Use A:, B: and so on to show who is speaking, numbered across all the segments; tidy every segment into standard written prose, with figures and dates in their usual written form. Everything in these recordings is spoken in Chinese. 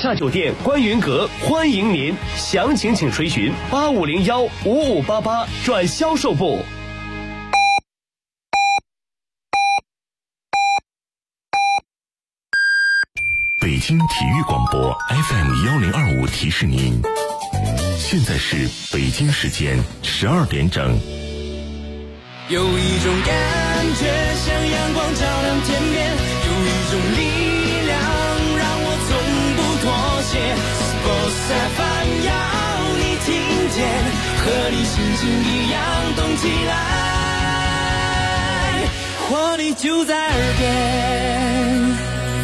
A: 厦酒店观云阁欢迎您，详情请垂询85015588转销售部。
B: 北京体育广播 FM1025提示您，现在是北京时间12点整。
C: 有一种感觉像阳光照亮天边，有一种力量让我从不妥协。Sports FM 要你听见，和你心情一样动起来，活力就在耳边。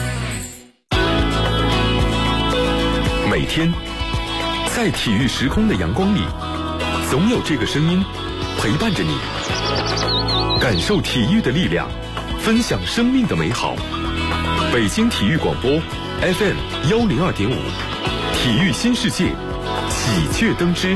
D: 每天在体育时空的阳光里，总有这个声音陪伴着你，感受体育的力量，分享生命的美好。北京体育广播 FM102.5，体育新世界，喜鹊登枝。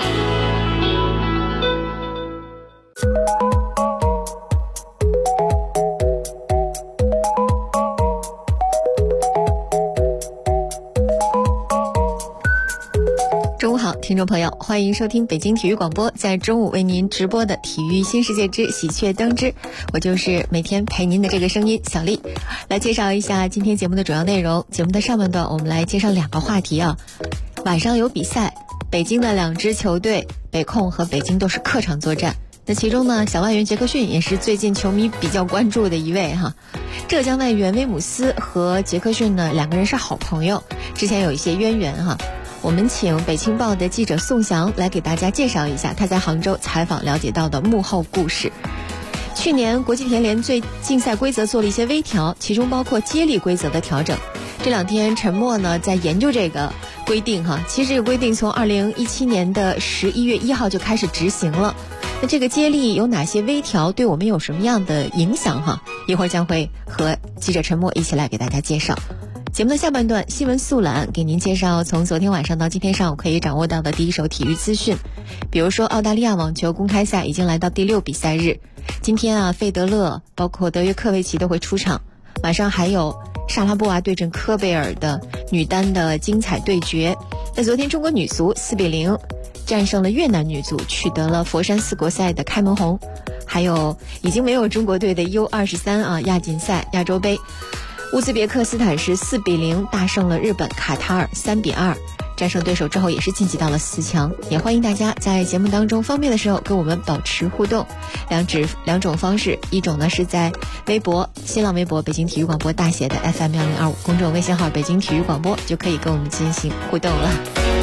E: 中午好，听众朋友，欢迎收听北京体育广播在中午为您直播的体育新世界之喜鹊登枝，我就是每天陪您的这个声音小丽。来介绍一下今天节目的主要内容。节目的上半段我们来介绍2个话题啊。晚上有比赛，北京的2支球队北控和北京都是客场作战，那其中呢，小外援杰克逊也是最近球迷比较关注的一位哈。浙江外援威姆斯和杰克逊呢2个人是好朋友，之前有一些渊源哈。我们请北青报的记者宋翔来给大家介绍一下他在杭州采访了解到的幕后故事。去年国际田联对竞赛规则做了一些微调，其中包括接力规则的调整。这2天陈默呢在研究这个规定哈，其实这个规定从2017年的11月1号就开始执行了。那这个接力有哪些微调，对我们有什么样的影响哈？一会儿将会和记者陈默一起来给大家介绍。节目的下半段新闻速览，给您介绍从昨天晚上到今天上午可以掌握到的第一手体育资讯。比如说澳大利亚网球公开赛已经来到第6比赛日，今天啊，费德勒包括德约科维奇都会出场，晚上还有莎拉波娃对阵科贝尔的女单的精彩对决。那昨天中国女足4比0战胜了越南女足，取得了佛山4国赛的开门红。还有已经没有中国队的 U23啊亚锦赛亚洲杯，乌兹别克斯坦是4比0大胜了日本，卡塔尔3比2战胜对手之后也是晋级到了4强。也欢迎大家在节目当中方便的时候跟我们保持互动，两种方式，一种呢是在微博新浪微博北京体育广播大写的 FM1025 公众微信号北京体育广播就可以跟我们进行互动了。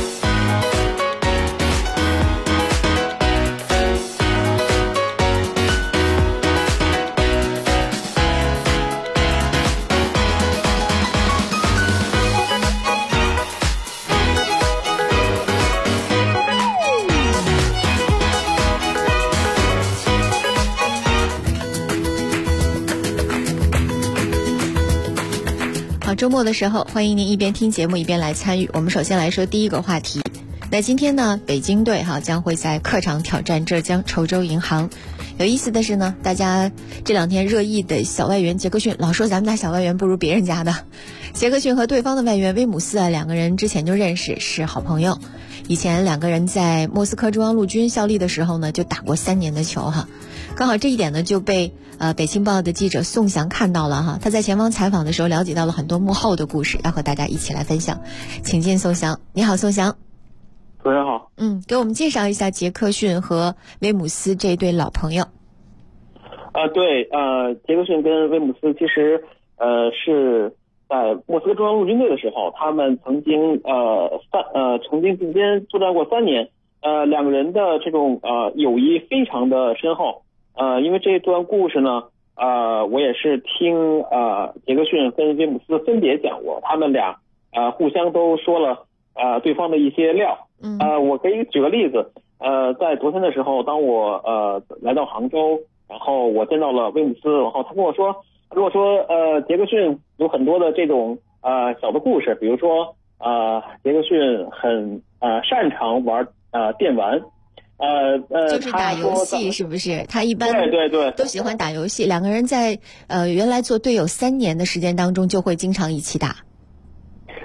E: 周末的时候，欢迎您一边听节目一边来参与。我们首先来说第一个话题。那今天呢，北京队将会在客场挑战浙江稠州银行。有意思的是呢，大家这2天热议的小外援杰克逊，老说咱们家小外援不如别人家的。杰克逊和对方的外援威姆斯2个人之前就认识，是好朋友。以前2个人在莫斯科中央陆军效力的时候呢，就打过3年的球哈。刚好这一点呢就被北青报的记者宋翔看到了哈。他在前方采访的时候了解到了很多幕后的故事，要和大家一起来分享。请进宋翔。你好，宋翔。
F: 主持人好。
E: 给我们介绍一下杰克逊和威姆斯这对老朋友。
F: 对，杰克逊跟威姆斯其实是在莫斯科中央陆军队的时候，他们曾经并肩作战过3年。2个人的这种友谊非常的深厚。因为这段故事呢，我也是听杰克逊跟威姆斯分别讲过，他们俩互相都说了对方的一些料。我可以举个例子，在昨天的时候，当我来到杭州，然后我见到了威姆斯，然后他跟我说，如果说杰克逊有很多的这种小的故事，比如说杰克逊很擅长玩电玩。
E: 就是打游戏是不是？他一般
F: 对
E: 都喜欢打游戏。2个人在原来做队友3年的时间当中就会经常一起打。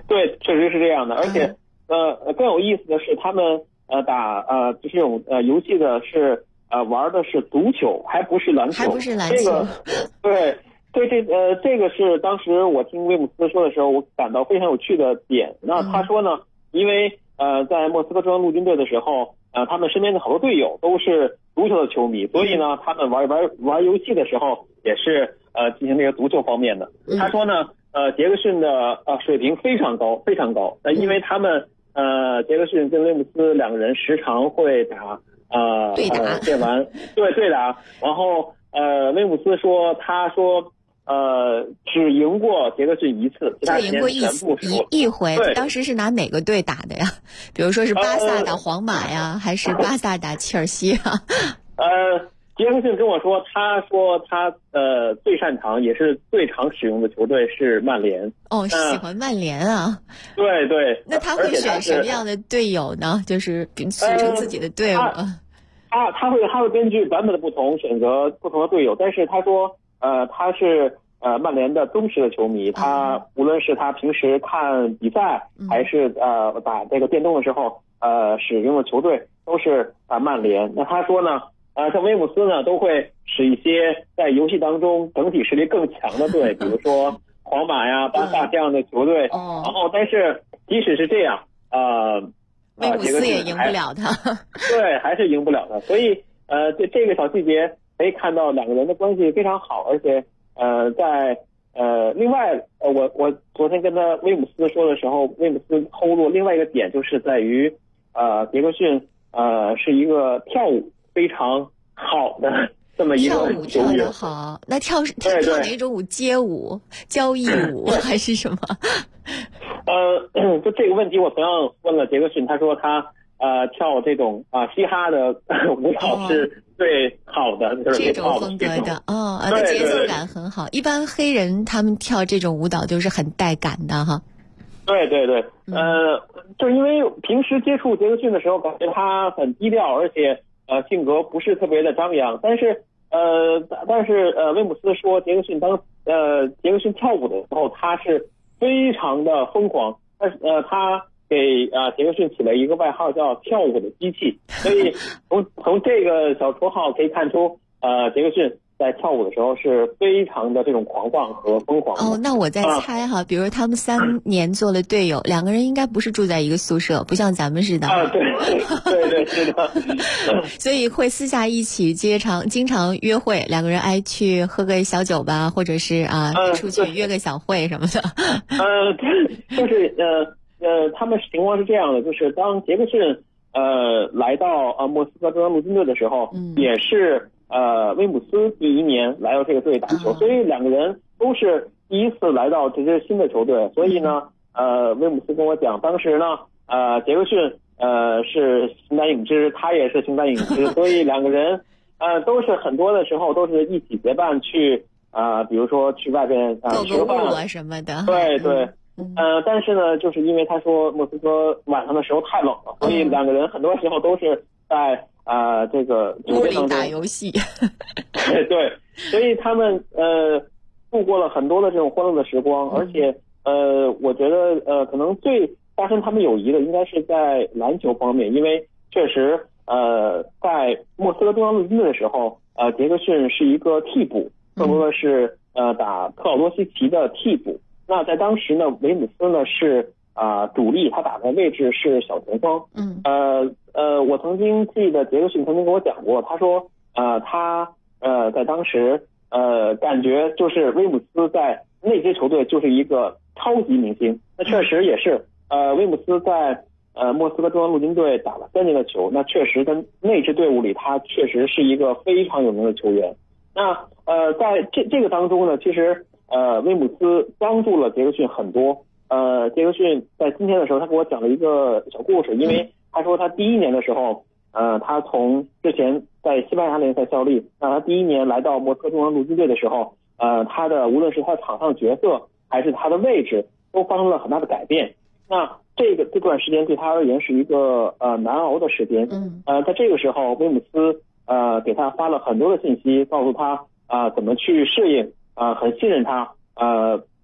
F: 对，确实是这样的，而且更有意思的是，他们打就是这种游戏的是玩的是足球，还不是篮球，
E: 还不是篮球。
F: 这个对，这个是当时我听威姆斯说的时候，我感到非常有趣的点。那他说呢，因为在莫斯科中央陆军队的时候，他们身边的好多队友都是足球的球迷，所以呢，他们玩游戏的时候也是进行这个足球方面的。他说呢，杰克逊的水平非常高，非常高。因为他们杰克逊跟威姆斯两个人时常会打
E: 对打，
F: 对打。然后威姆斯说，他说只赢过杰克逊一次，其他
E: 只赢过一回。当时是拿哪个队打的呀？比如说是巴萨打皇马呀，还是巴萨打切尔西啊？
F: 杰克逊跟我说，他最擅长也是最常使用的球队是曼联。
E: 哦，喜欢曼联啊？
F: 对。
E: 那他会选什么样的队友呢？就是组成自己的队伍。
F: 他会根据版本的不同选择不同的队友，但是他说他是曼联的忠实的球迷，他无论是他平时看比赛，还是打这个电动的时候使用的球队都是曼联。那他说呢，像威姆斯呢都会使一些在游戏当中整体实力更强的队，比如说皇马呀、巴萨这样的球队。然后但是即使是这样
E: 威姆斯也赢不了他。
F: 对，还是赢不了他。所以这个小细节可以看到两个人的关系非常好，而且在另外我昨天跟威姆斯说的时候，威姆斯透露另外一个点，就是在于杰克逊是一个跳舞非常好的这么一个球员。
E: 跳舞跳得好，那跳哪种舞？街舞、交谊舞还是什么？
F: 就这个问题我同样问了杰克逊，他说他跳这种嘻哈的舞蹈是最好的，就是
E: 这种风格的那节奏感很好。一般黑人他们跳这种舞蹈都是很带感的哈。
F: 对，就是因为平时接触杰克逊的时候，感觉他很低调，而且性格不是特别的张扬。但是威姆斯说，杰克逊跳舞的时候，他是非常的疯狂。他给杰克逊起了一个外号叫跳舞的机器，所以从这个小绰号可以看出杰克逊在跳舞的时候是非常的这种狂放和疯狂的。
E: 那我在猜哈，比如他们3年做了队友，两个人应该不是住在一个宿舍，不像咱们似的。
F: 对，是的。
E: 所以会私下一起经常约会，两个人去喝个小酒吧，或者是出去约个小会什么的。
F: 就是他们情况是这样的，就是当杰克逊来到莫斯科中央陆军队的时候，也是威姆斯第一年来到这个队打球，所以两个人都是第一次来到这支新的球队。所以呢威姆斯跟我讲，当时呢杰克逊是形单影只，他也是形单影只，所以两个人都是很多的时候都是一起结伴去比如说去外边吃饭
E: 什么的。
F: 对。但是呢，就是因为他说莫斯科晚上的时候太冷了，所以两个人很多时候都是在这个
E: 屋里打游戏。
F: 对，所以他们度过了很多的这种欢乐的时光，而且我觉得可能最加深他们友谊的应该是在篮球方面，因为确实在莫斯科中央陆军队的时候，杰克逊是一个替补，更多的是打克劳多西奇的替补。那在当时呢，维姆斯呢是主力，他打的位置是小前锋。我曾经记得杰克逊曾经跟我讲过，他说他在当时感觉就是威姆斯在那支球队就是一个超级明星。那确实也是，威姆斯在莫斯科中央陆军队打了3年的球，那确实跟那支队伍里他确实是一个非常有名的球员。那在这个当中呢，其实威姆斯帮助了杰克逊很多。杰克逊在今天的时候，他给我讲了一个小故事，因为他说他第1年的时候，他从之前在西班牙联赛效力，那他第1年来到莫斯科中央陆军队的时候，他的无论是他场上的角色还是他的位置，都发生了很大的改变。那这段时间对他而言是一个难熬的时间。在这个时候，威姆斯给他发了很多的信息，告诉他怎么去适应，很信任他，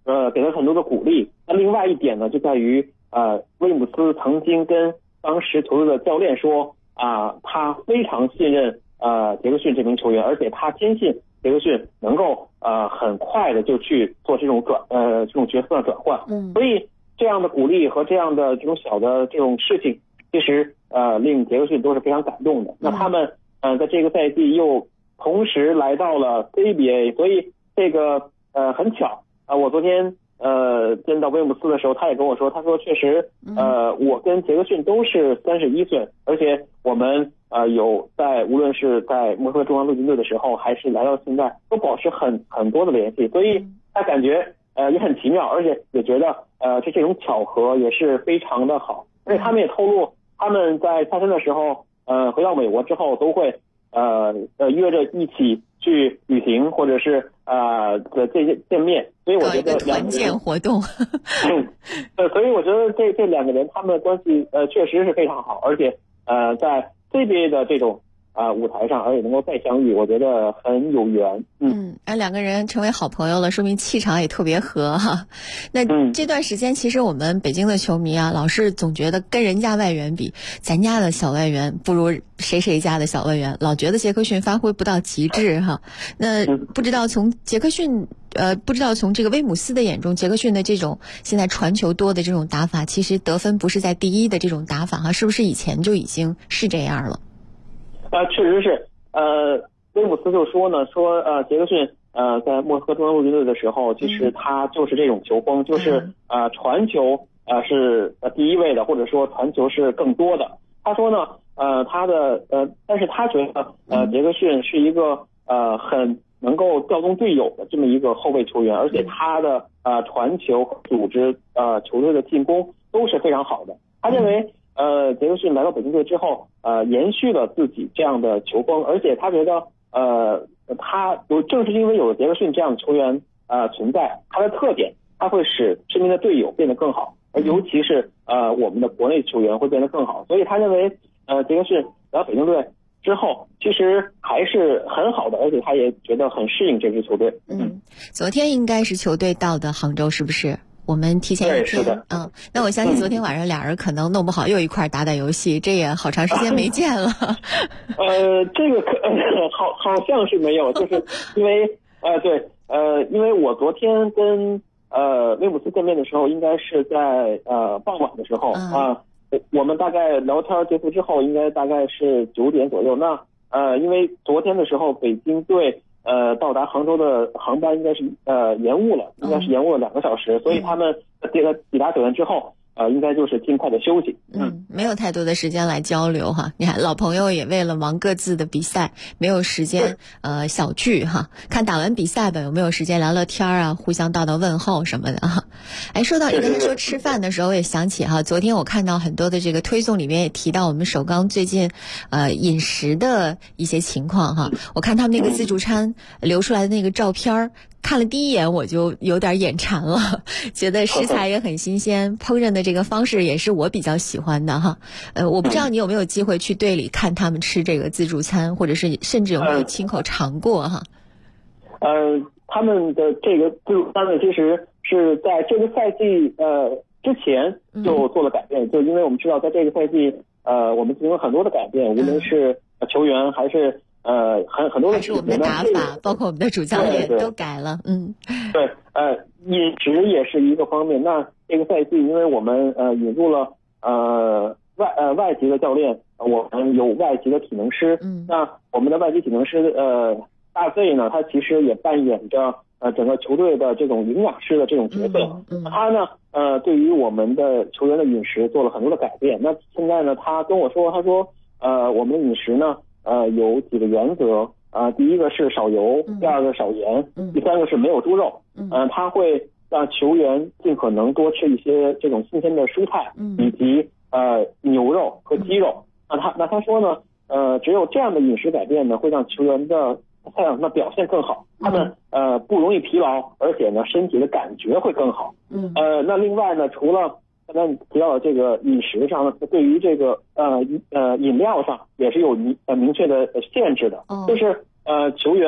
F: 给他很多的鼓励。那另外一点呢，就在于威姆斯曾经跟当时球队的教练说他非常信任杰克逊这名球员，而且他坚信杰克逊能够很快的就去做这种角色的转换。所以这样的鼓励和这样的这种小的这种事情，其实令杰克逊都是非常感动的。那他们在这个赛季又同时来到了 CBA， 所以这个很巧我昨天见到威姆斯的时候，他也跟我说，他说确实我跟杰克逊都是31岁，而且我们有无论是在莫斯科中央陆军队的时候，还是来到现在，都保持很多的联系，所以他感觉也很奇妙，而且也觉得这种巧合也是非常的好。而且他们也透露，他们在下山的时候回到美国之后都会约着一起去旅行，或者是见面，所以我觉得
E: 团建活动
F: 所以我觉得这两个人他们的关系确实是非常好，而且在 CBA 的这种舞台上，而且能够再相遇，我觉得很有缘。
E: 两个人成为好朋友了，说明气场也特别合哈。那这段时间其实我们北京的球迷老是总觉得跟人家外援比，咱家的小外援不如谁家的小外援，老觉得杰克逊发挥不到极致哈。那不知道从杰克逊不知道从这个威姆斯的眼中，杰克逊的这种现在传球多的这种打法，其实得分不是在第一的这种打法哈，是不是以前就已经是这样了？
F: 确实是，威姆斯就说呢，杰克逊在莫斯科中央陆军队的时候，其实他就是这种球风，就是传球是第一位的，或者说传球是更多的。他说呢，但是他觉得杰克逊是一个很能够调动队友的这么一个后卫球员，而且他的传球、组织球队的进攻都是非常好的。他认为杰克逊来到北京队之后，延续了自己这样的球风，而且他觉得正是因为有了杰克逊这样的球员存在，他的特点，他会使身边的队友变得更好，而尤其是我们的国内球员会变得更好，所以他认为杰克逊来到北京队之后，其实还是很好的，而且他也觉得很适应这支球队。
E: 昨天应该是球队到的杭州，是不是？我们提前一天，那我相信昨天晚上俩人可能弄不好又一块打游戏，这也好长时间没见了。
F: 这个好像是没有，就是因为因为我昨天跟威姆斯见面的时候，应该是在傍晚的时候我们大概聊天结束之后，应该大概是9点左右。那因为昨天的时候，北京队到达杭州的航班应该是延误了2个小时，所以他们抵达酒店之后应该就是尽快的休息。
E: 没有太多的时间来交流哈。你看老朋友也为了忙各自的比赛，没有时间小聚哈。看打完比赛吧，有没有时间聊聊天互相道问候什么的哈。说到你刚才说吃饭的时候，我也想起昨天我看到很多的这个推送里面也提到我们首钢最近饮食的一些情况哈。我看他们那个自助餐流出来的那个照片，看了第一眼我就有点眼馋了，觉得食材也很新鲜，烹饪的这个方式也是我比较喜欢的哈。我不知道你有没有机会去队里看他们吃这个自助餐，或者是甚至有没有亲口尝过哈？
F: 他们的这个自助餐呢，其实是在这个赛季之前就做了改变，就因为我们知道在这个赛季我们进行了很多的改变，无论是球员还是很多的，
E: 还是我们的打法，包括我们的主教练都改了。
F: 对，饮食也是一个方面。那这个赛季，因为我们引入了外籍的教练，我们有外籍的体能师。那我们的外籍体能师大 Z 呢，他其实也扮演着整个球队的这种营养师的这种角色。他呢对于我们的球员的饮食做了很多的改变。那现在呢，他跟我说，他说我们的饮食呢有几个原则第一个是少油，第二个少盐，第三个是没有猪肉。他会让球员尽可能多吃一些这种新鲜的蔬菜，以及牛肉和鸡肉。那他说呢只有这样的饮食改变呢，会让球员的表现更好，他们不容易疲劳，而且呢身体的感觉会更好。那另外呢，除了刚才你提到的这个饮食上呢，对于这个饮料上也是有明确的限制的，就是球员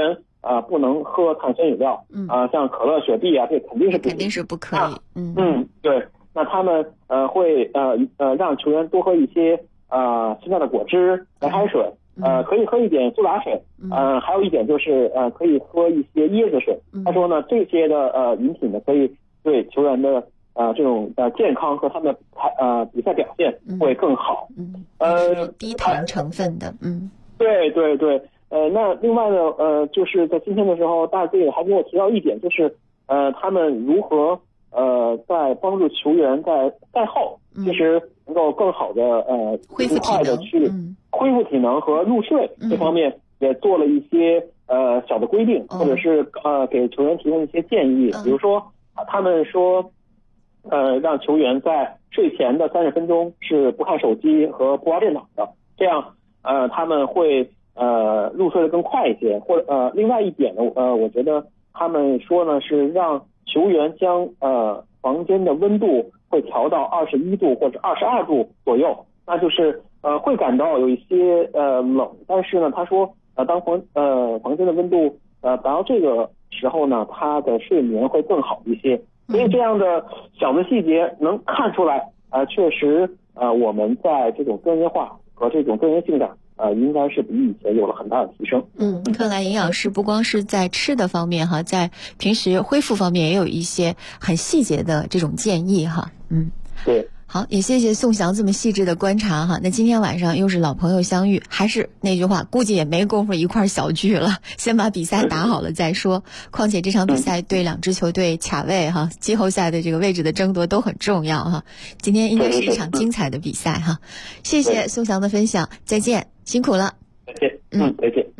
F: 不能喝碳酸饮料，像可乐、雪碧啊，这肯定是不可以。对。那他们会让球员多喝一些新鲜的果汁、白开水，可以喝一点苏打水，还有一点就是可以喝一些椰子水。他说呢，这些的饮品呢，可以对球员的这种健康和他们的比赛表现会更好。
E: 低糖成分的，
F: 对。那另外呢，就是在今天的时候，大队还给我提到一点，就是他们如何在帮助球员在赛后，其实能够更好的
E: 恢复
F: 快的去恢复体能和入睡这方面也做了一些小的规定，或者是给球员提供一些建议，比如说他们说让球员在睡前的30分钟是不看手机和不玩电脑的，这样他们会入睡的更快一些。或者另外一点呢，我觉得他们说呢是让球员将房间的温度会调到21度或者22度左右，那就是会感到有一些冷，但是呢，他说当房间的温度达到这个时候呢，他的睡眠会更好一些。所以这样的小的细节能看出来，确实我们在这种专业化和这种专业性上应该是比以前有了很大的提升。
E: 看来营养师不光是在吃的方面哈，在平时恢复方面也有一些很细节的这种建议哈。
F: 对。
E: 好，也谢谢宋翔这么细致的观察哈。那今天晚上又是老朋友相遇，还是那句话，估计也没工夫一块小聚了，先把比赛打好了再说。况且这场比赛对两支球队卡位哈，季后赛的这个位置的争夺都很重要哈。今天应该是一场精彩的比赛哈。谢谢宋翔的分享，再见，辛苦了。
F: 再见。再见。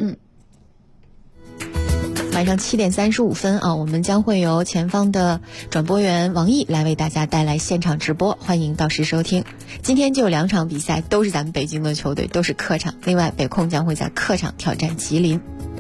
E: 晚上7点35分啊，我们将会由前方的转播员王毅来为大家带来现场直播，欢迎到时收听。今天就有2场比赛，都是咱们北京的球队，都是客场。另外，北控将会在客场挑战吉林。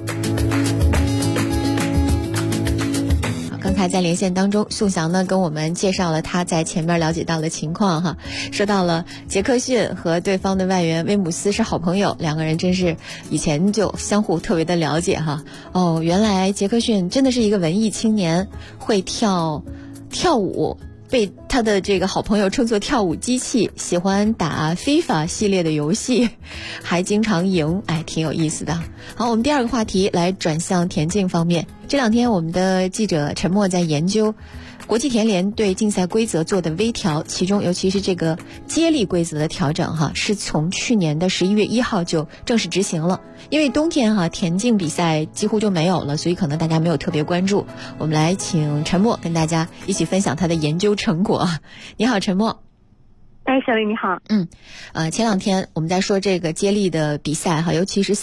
E: 刚才在连线当中，宋翔呢跟我们介绍了他在前面了解到的情况哈，说到了杰克逊和对方的外援威姆斯是好朋友，两个人真是以前就相互特别的了解哈。原来杰克逊真的是一个文艺青年，会跳舞，被他的这个好朋友称作跳舞机器，喜欢打 FIFA 系列的游戏，还经常赢，挺有意思的。好，我们第二个话题来转向田径方面。这2天我们的记者陈默在研究国际田联对竞赛规则做的微调，其中尤其是这个接力规则的调整哈，是从去年的11月1号就正式执行了。因为冬天哈田径比赛几乎就没有了，所以可能大家没有特别关注。我们来请陈默跟大家一起分享他的研究成果。你好，陈默。
G: 小丽你好。
E: 前2天我们在说这个接力的比赛哈，尤其是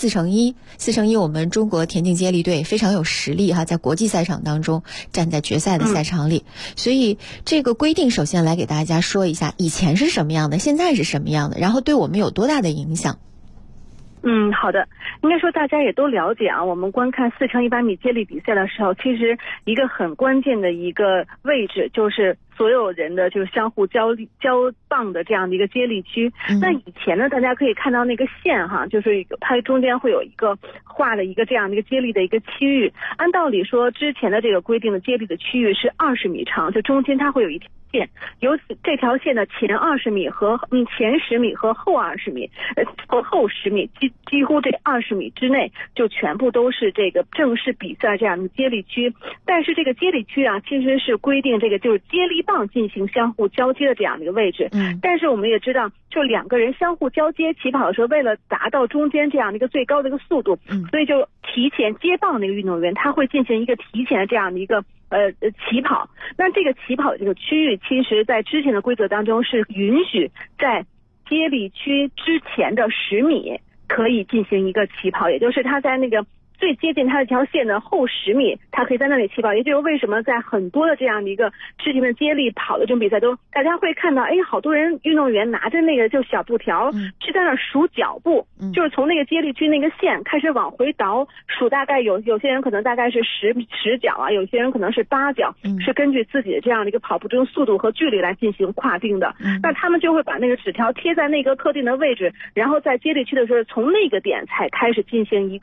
E: 4×1，我们中国田径接力队非常有实力哈，在国际赛场当中站在决赛的赛场里。所以这个规定首先来给大家说一下，以前是什么样的，现在是什么样的，然后对我们有多大的影响。
G: 好的，应该说大家也都了解啊，我们观看4×100米接力比赛的时候，其实一个很关键的一个位置就是所有人的就是相互交棒的这样的一个接力区。那以前呢，大家可以看到那个线哈，就是它中间会有一个画的一个这样的一个接力的一个区域。按道理说，之前的这个规定的接力的区域是20米长，就中间它会有一条线，由此这条线的前20米和前10米和后20米和后10米几乎这20米之内就全部都是这个正式比赛这样的接力区。但是这个接力区啊，其实是规定这个就是接力棒进行相互交接的这样的一个位置。但是我们也知道，就2个人相互交接起跑的时候，为了达到中间这样的一个最高的一个速度，所以就提前接棒那个运动员他会进行一个提前的这样的一个起跑。那这个起跑的这个区域，其实在之前的规则当中是允许在接力区之前的10米可以进行一个起跑，也就是他在那个最接近他这条线的后10米，他可以在那里起跑。也就是为什么在很多的这样的一个之前的接力跑的这种比赛中，大家会看到好多人运动员拿着那个就小布条是在那数脚步，就是从那个接力区那个线开始往回倒数，大概有些人可能大概是10脚啊，有些人可能是8脚，是根据自己的这样的一个跑步中速度和距离来进行划定的。那他们就会把那个纸条贴在那个特定的位置，然后在接力区的时候从那个点才开始进行一个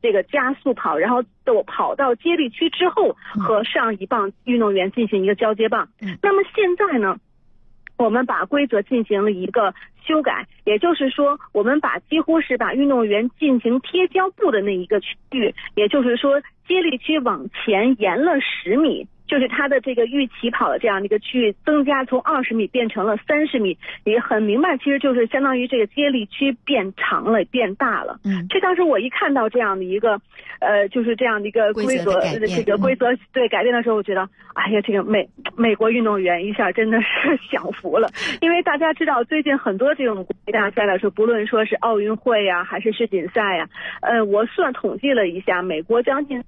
G: 这个加速跑，然后跑到接力区之后和上一棒运动员进行一个交接棒。那么现在呢，我们把规则进行了一个修改，也就是说我们几乎是把运动员进行贴胶布的那一个区域，也就是说接力区往前延了10米，就是它的这个预起跑的这样的一个区域增加，从20米变成了30米，也很明白，其实就是相当于这个接力区变长了，变大了。这当时我一看到这样的一个就是这样的一个规则这个规则对改变的时候，我觉得哎呀，这个美国运动员一下真的是享福了。因为大家知道最近很多这种国际大赛来说，不论说是奥运会呀还是世锦赛呀，我统计了一下，美国将近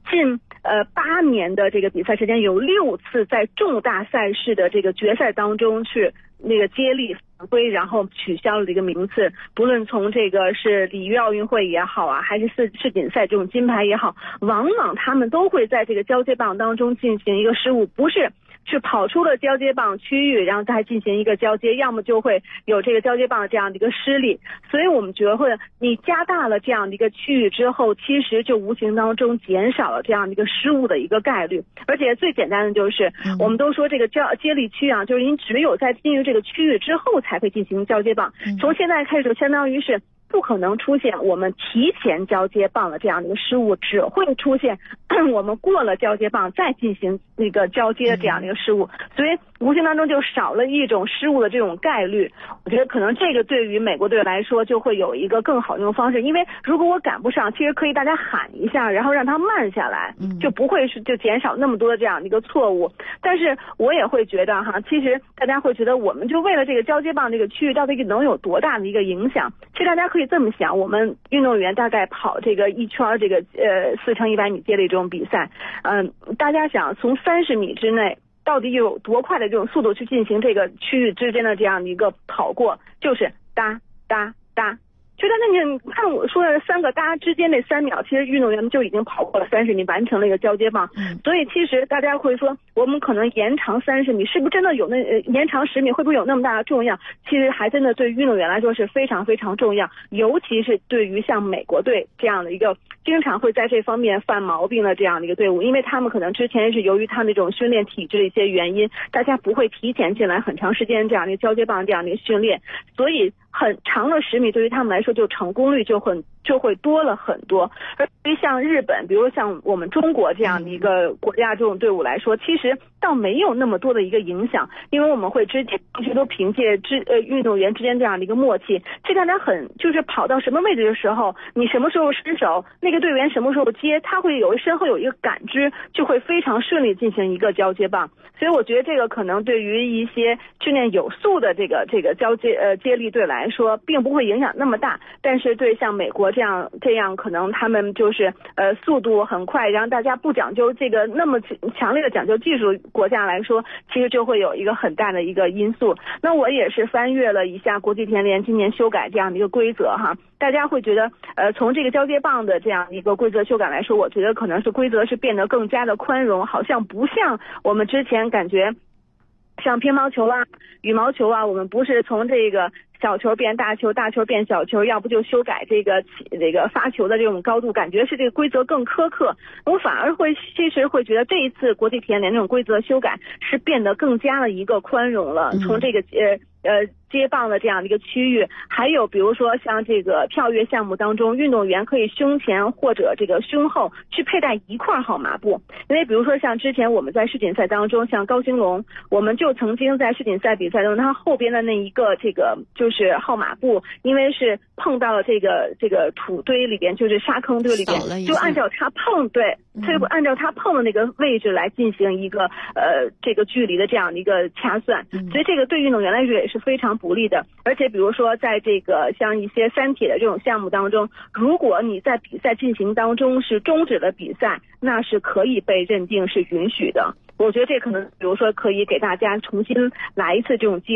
G: 8年的这个比赛时间，有6次在重大赛事的这个决赛当中是那个接力犯规，然后取消了这个名次。不论从这个是里约奥运会也好啊，还是世锦赛这种金牌也好，往往他们都会在这个交接棒当中进行一个失误，不是跑出了交接棒区域，然后再进行一个交接，要么就会有这个交接棒的这样的一个失利。所以我们觉得你加大了这样的一个区域之后，其实就无形当中减少了这样的一个失误的一个概率。而且最简单的就是，我们都说这个接力区啊，就是您只有在进入这个区域之后才会进行交接棒，从现在开始相当于是不可能出现我们提前交接棒的这样的一个失误，只会出现我们过了交接棒再进行那个交接的这样的一个失误，所以无形当中就少了一种失误的这种概率。我觉得可能这个对于美国队来说就会有一个更好的一种方式，因为如果我赶不上，其实可以大家喊一下，然后让他慢下来，就不会就减少那么多的这样的一个错误。但是我也会觉得其实大家会觉得我们就为了这个交接棒这个区域到底能有多大的一个影响？其实大家可以这么想，我们运动员大概跑这个一圈这个4×100米接力这种比赛，大家想从30米之内到底有多快的这种速度去进行这个区域之间的这样的一个跑过，就是哒哒哒。就在你看我说的3个哒之间那3秒，其实运动员们就已经跑过了30米，完成了一个交接棒。所以其实大家会说，我们可能延长30米，是不是真的有延长10米，会不会有那么大的重要？其实还真的对运动员来说是非常非常重要，尤其是对于像美国队这样的一个经常会在这方面犯毛病的这样的一个队伍，因为他们可能之前是由于他们这种训练体制的一些原因，大家不会提前进来很长时间这样的一个交接棒这样的一个训练，所以很长的10米对于他们来说就成功率就会多了很多。而对于像日本，比如像我们中国这样的一个国家这种队伍来说，其实倒没有那么多的一个影响，因为我们会之前其实都凭借运动员之间这样的一个默契，这大家就是跑到什么位置的时候，你什么时候失手，那个队员什么时候接，他会身后有一个感知，就会非常顺利进行一个交接棒。所以我觉得这个可能对于一些训练有素的这个接力队来说并不会影响那么大，但是对像美国这样可能他们就是速度很快，然后大家不讲究这个那么强烈的讲究技术国家来说，其实就会有一个很大的一个因素。那我也是翻阅了一下国际田联今年修改这样的一个规则大家会觉得从这个交接棒的这样一个规则修改来说，我觉得可能是规则是变得更加的宽容，好像不像我们之前感觉像乒乓球啊、羽毛球啊，我们不是从这个小球变大球，大球变小球，要不就修改这个发球的这种高度，感觉是这个规则更苛刻。我反而其实会觉得这一次国际田联这种规则修改是变得更加的一个宽容了，从这个接棒的这样的一个区域，还有比如说像这个跳跃项目当中，运动员可以胸前或者这个胸后去佩戴一块号码布。因为比如说像之前我们在世锦赛当中，像高兴龙，我们就曾经在世锦赛比赛中，他后边的那一个这个就是号码布，因为是碰到了这个土堆里边，就是沙坑堆里边，就按照他碰按照他碰的那个位置来进行一个这个距离的这样的一个掐算，所以这个对运动员来说也是非常不利的。而且比如说在这个像一些3铁的这种项目当中，如果你在比赛进行当中是终止了比赛，那是可以被认定是允许的。我觉得这可能比如说可以给大家重新来一次这种机会，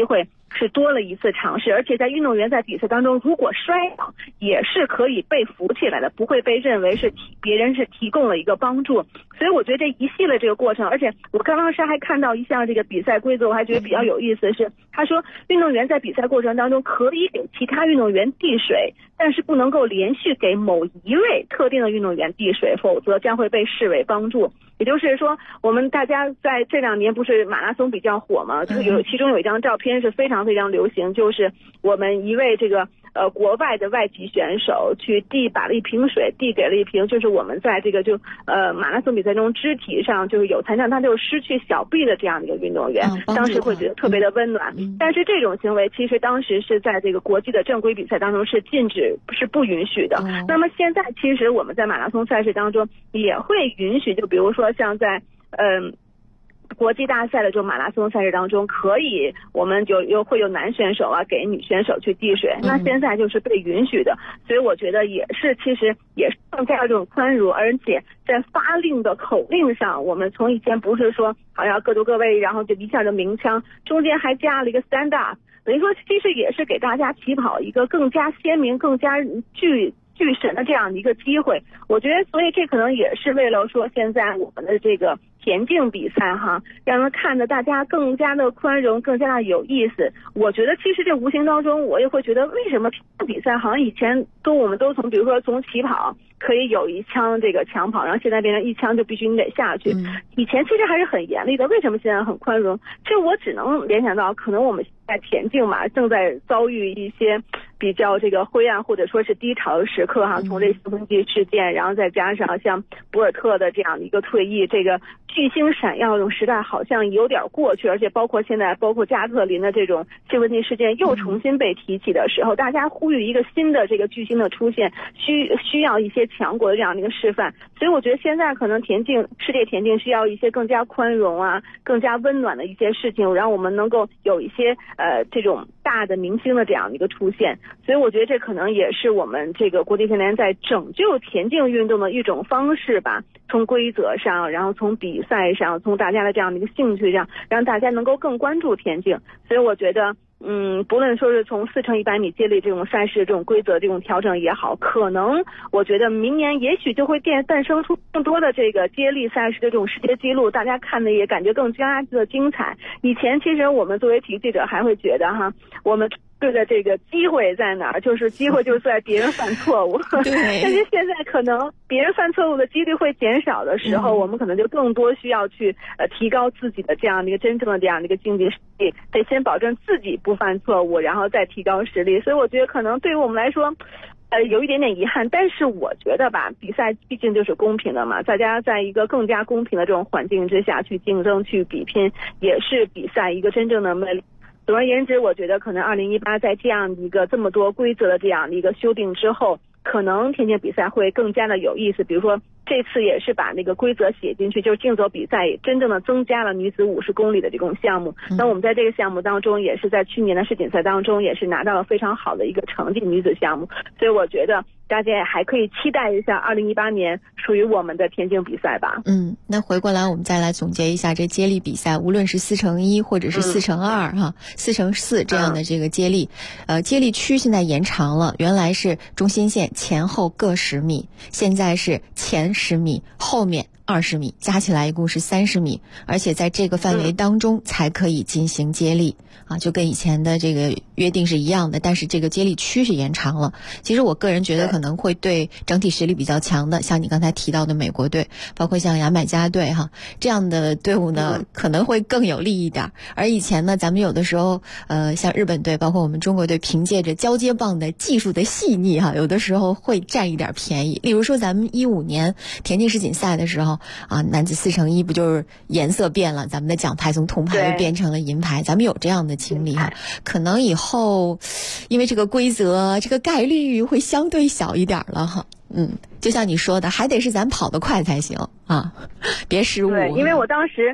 G: 是多了一次尝试，而且在运动员在比赛当中如果摔倒也是可以被扶起来的，不会被认为是别人是提供了一个帮助。所以我觉得这一系列这个过程，而且我刚刚还看到一项这个比赛规则，我还觉得比较有意思，是他说运动员在比赛过程当中可以给其他运动员递水，但是不能够连续给某一位特定的运动员递水，否则将会被视为帮助。也就是说，我们大家在这2年不是马拉松比较火吗？就是其中有一张照片是非常非常流行，就是我们一位这个国外的外籍选手去把了一瓶水递给了一瓶，就是我们在这个马拉松比赛中肢体上就是有残障，他就是失去小臂的这样的一个运动员，当时会觉得特别的温暖。但是这种行为其实当时是在这个国际的正规比赛当中是禁止，是不允许的。那么现在其实我们在马拉松赛事当中也会允许，就比如说像在国际大赛的这种马拉松赛事当中，可以我们就会有男选手给女选手去递水，那现在就是被允许的。所以我觉得其实也是更加这种宽容，而且在发令的口令上，我们从以前不是说好像各就各位，然后就一下就鸣枪，中间还加了一个 stand up， 等于说其实也是给大家起跑一个更加鲜明、更加具神的这样的一个机会。我觉得所以这可能也是为了说现在我们的这个田径比赛让人看得大家更加的宽容，更加的有意思。我觉得其实这无形当中我也会觉得，为什么比赛好像以前我们都从比如说从起跑可以有一枪这个抢跑，然后现在变成一枪就必须你得下去。以前其实还是很严厉的，为什么现在很宽容？其实我只能联想到可能我们现在田径嘛正在遭遇一些比较这个灰暗或者说是低潮的时刻从这兴奋剂事件，然后再加上像博尔特的这样的一个退役，这个巨星闪耀这种时代好像有点过去，而且包括现在包括加特林的这种兴奋剂事件又重新被提起的时候，大家呼吁一个新的这个巨星的出现，需要一些强国的这样的一个示范。所以我觉得现在可能世界田径需要一些更加宽容更加温暖的一些事情，让我们能够有一些这种大的明星的这样的一个出现。所以我觉得这可能也是我们这个国际田联在拯救田径运动的一种方式吧，从规则上，然后从比赛上，从大家的这样的一个兴趣上，让大家能够更关注田径。所以我觉得不论说是从4乘100米接力这种赛事这种规则这种调整也好，可能我觉得明年也许就会诞生出更多的这个接力赛事的这种世界纪录，大家看的也感觉更加的精彩。以前其实我们作为体育记者还会觉得我们对的这个机会在哪儿，就是机会就是在别人犯错误
E: 对
G: 但是现在可能别人犯错误的几率会减少的时候，我们可能就更多需要去提高自己的这样的一个真正的这样的一个竞技实力，得先保证自己不犯错误，然后再提高实力。所以我觉得可能对于我们来说有一点点遗憾，但是我觉得吧，比赛毕竟就是公平的嘛，大家在一个更加公平的这种环境之下去竞争去比拼，也是比赛一个真正的魅力。总而言之，我觉得可能2018在这样一个这么多规则的这样的一个修订之后，可能田径比赛会更加的有意思。比如说这次也是把那个规则写进去，就是竞走比赛也真正的增加了女子50公里的这种项目。那我们在这个项目当中，也是在去年的世锦赛当中也是拿到了非常好的一个成绩，女子项目。所以我觉得大家也还可以期待一下2018年属于我们的田径比赛吧。
E: 那回过来我们再来总结一下这接力比赛，无论是4乘1或者是4乘24乘4这样的这个接力，接力区现在延长了，原来是中心线前后各10米，现在是前10米，后面20米，加起来一共是30米，而且在这个范围当中才可以进行接力就跟以前的这个约定是一样的，但是这个接力区是延长了。其实我个人觉得可能会对整体实力比较强的，像你刚才提到的美国队，包括像牙买加队这样的队伍呢可能会更有利一点。而以前呢咱们有的时候像日本队包括我们中国队凭借着交接棒的技术的细腻有的时候会占一点便宜。例如说咱们15年田径世锦赛的时候男子4乘1不就是颜色变了，咱们的奖牌从铜牌变成了银牌，咱们有这样的经历可能以后因为这个规则这个概率会相对小一点了就像你说的，还得是咱跑得快才行别失误。
G: 对，因为我当时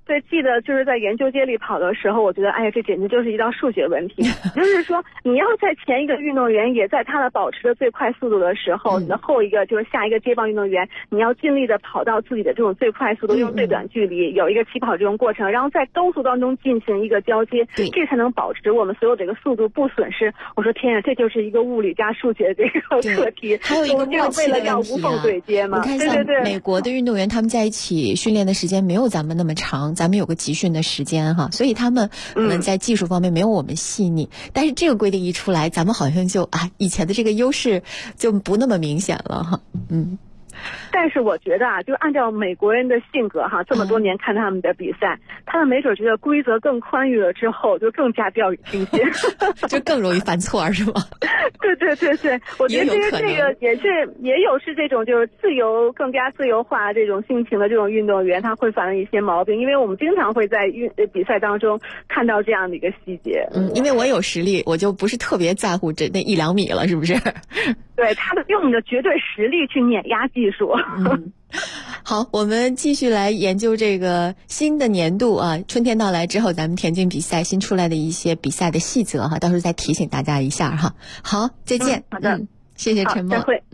G: 对，记得就是在研究接力跑的时候，我觉得，哎呀，这简直就是一道数学问题。就是说，你要在前一个运动员也在他的保持着最快速度的时候，你的后一个就是下一个接棒运动员，你要尽力的跑到自己的这种最快速度，用最短距离，有一个起跑这种过程，然后在高速当中进行一个交接，这才能保持我们所有这个速度不损失。我说天啊，这就是一个物理加数学这个课题。
E: 还有一个默契的问题啊，
G: 无缝对接嘛。
E: 你看像美国的运动员，他们在一起训练的时间没有咱们那么长，咱们有个集训的时间哈，所以他们可能在技术方面没有我们细腻。但是这个规定一出来，咱们好像就以前的这个优势就不那么明显了哈。
G: 但是我觉得就按照美国人的性格这么多年看他们的比赛，他们没准觉得规则更宽裕了之后，就更加掉以轻心，
E: 就更容易犯错是吗？
G: 对，我觉得这个也有是这种就是更加自由化这种性情的这种运动员，他会犯了一些毛病，因为我们经常会在比赛当中看到这样的一个细节。
E: 因为我有实力，我就不是特别在乎那1-2米了，是不是？
G: 对，他们用着绝对实力去碾压技术。
E: 好，我们继续来研究这个新的年度春天到来之后，咱们田径比赛新出来的一些比赛的细则到时候再提醒大家一下哈。好，再见。
G: 好的，
E: 谢谢陈默。
G: 再会。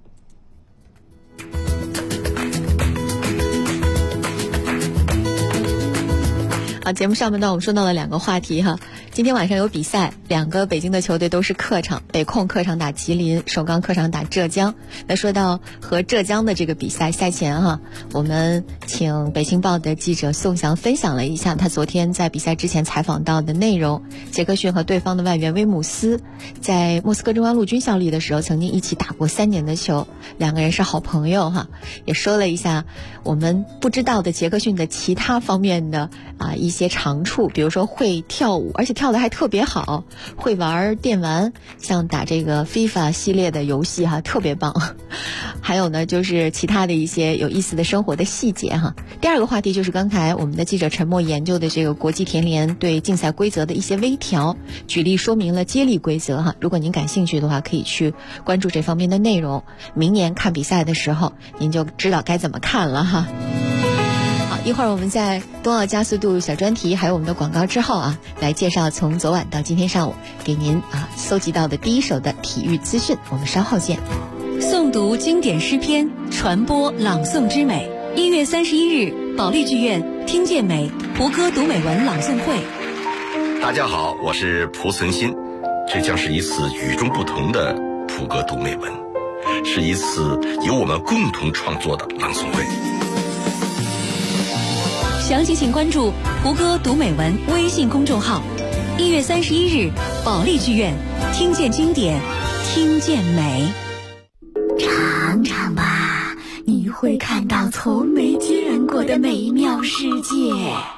E: 好，节目上半段我们说到了2个话题哈。今天晚上有比赛，2个北京的球队都是客场，北控客场打吉林，首钢客场打浙江。那说到和浙江的这个比赛赛前我们请北青报的记者宋翔分享了一下他昨天在比赛之前采访到的内容。杰克逊和对方的外援威姆斯在莫斯科中央陆军效力的时候曾经一起打过3年的球，2个人是好朋友也说了一下我们不知道的杰克逊的其他方面的一些长处，比如说会跳舞，而且跳得还特别好，会玩电玩，像打这个 FIFA 系列的游戏特别棒。还有呢就是其他的一些有意思的生活的细节第2个话题就是刚才我们的记者陈默研究的这个国际田联对竞赛规则的一些微调，举例说明了接力规则如果您感兴趣的话，可以去关注这方面的内容，明年看比赛的时候您就知道该怎么看了好，一会儿我们在冬奥加速度小专题还有我们的广告之后来介绍从昨晚到今天上午给您搜集到的第一手的体育资讯，我们稍后见。
H: 诵读经典诗篇，传播朗诵之美。1月31日，保利剧院听见美胡歌读美文朗诵会。
I: 大家好，我是蒲存昕，这将是一次与众不同的胡歌读美文，是一次由我们共同创作的朗诵会。
H: 详情请关注胡歌读美文微信公众号。1月31日，保利剧院听见经典，听见美。
J: 尝尝吧，你会看到从没见过的美妙世界。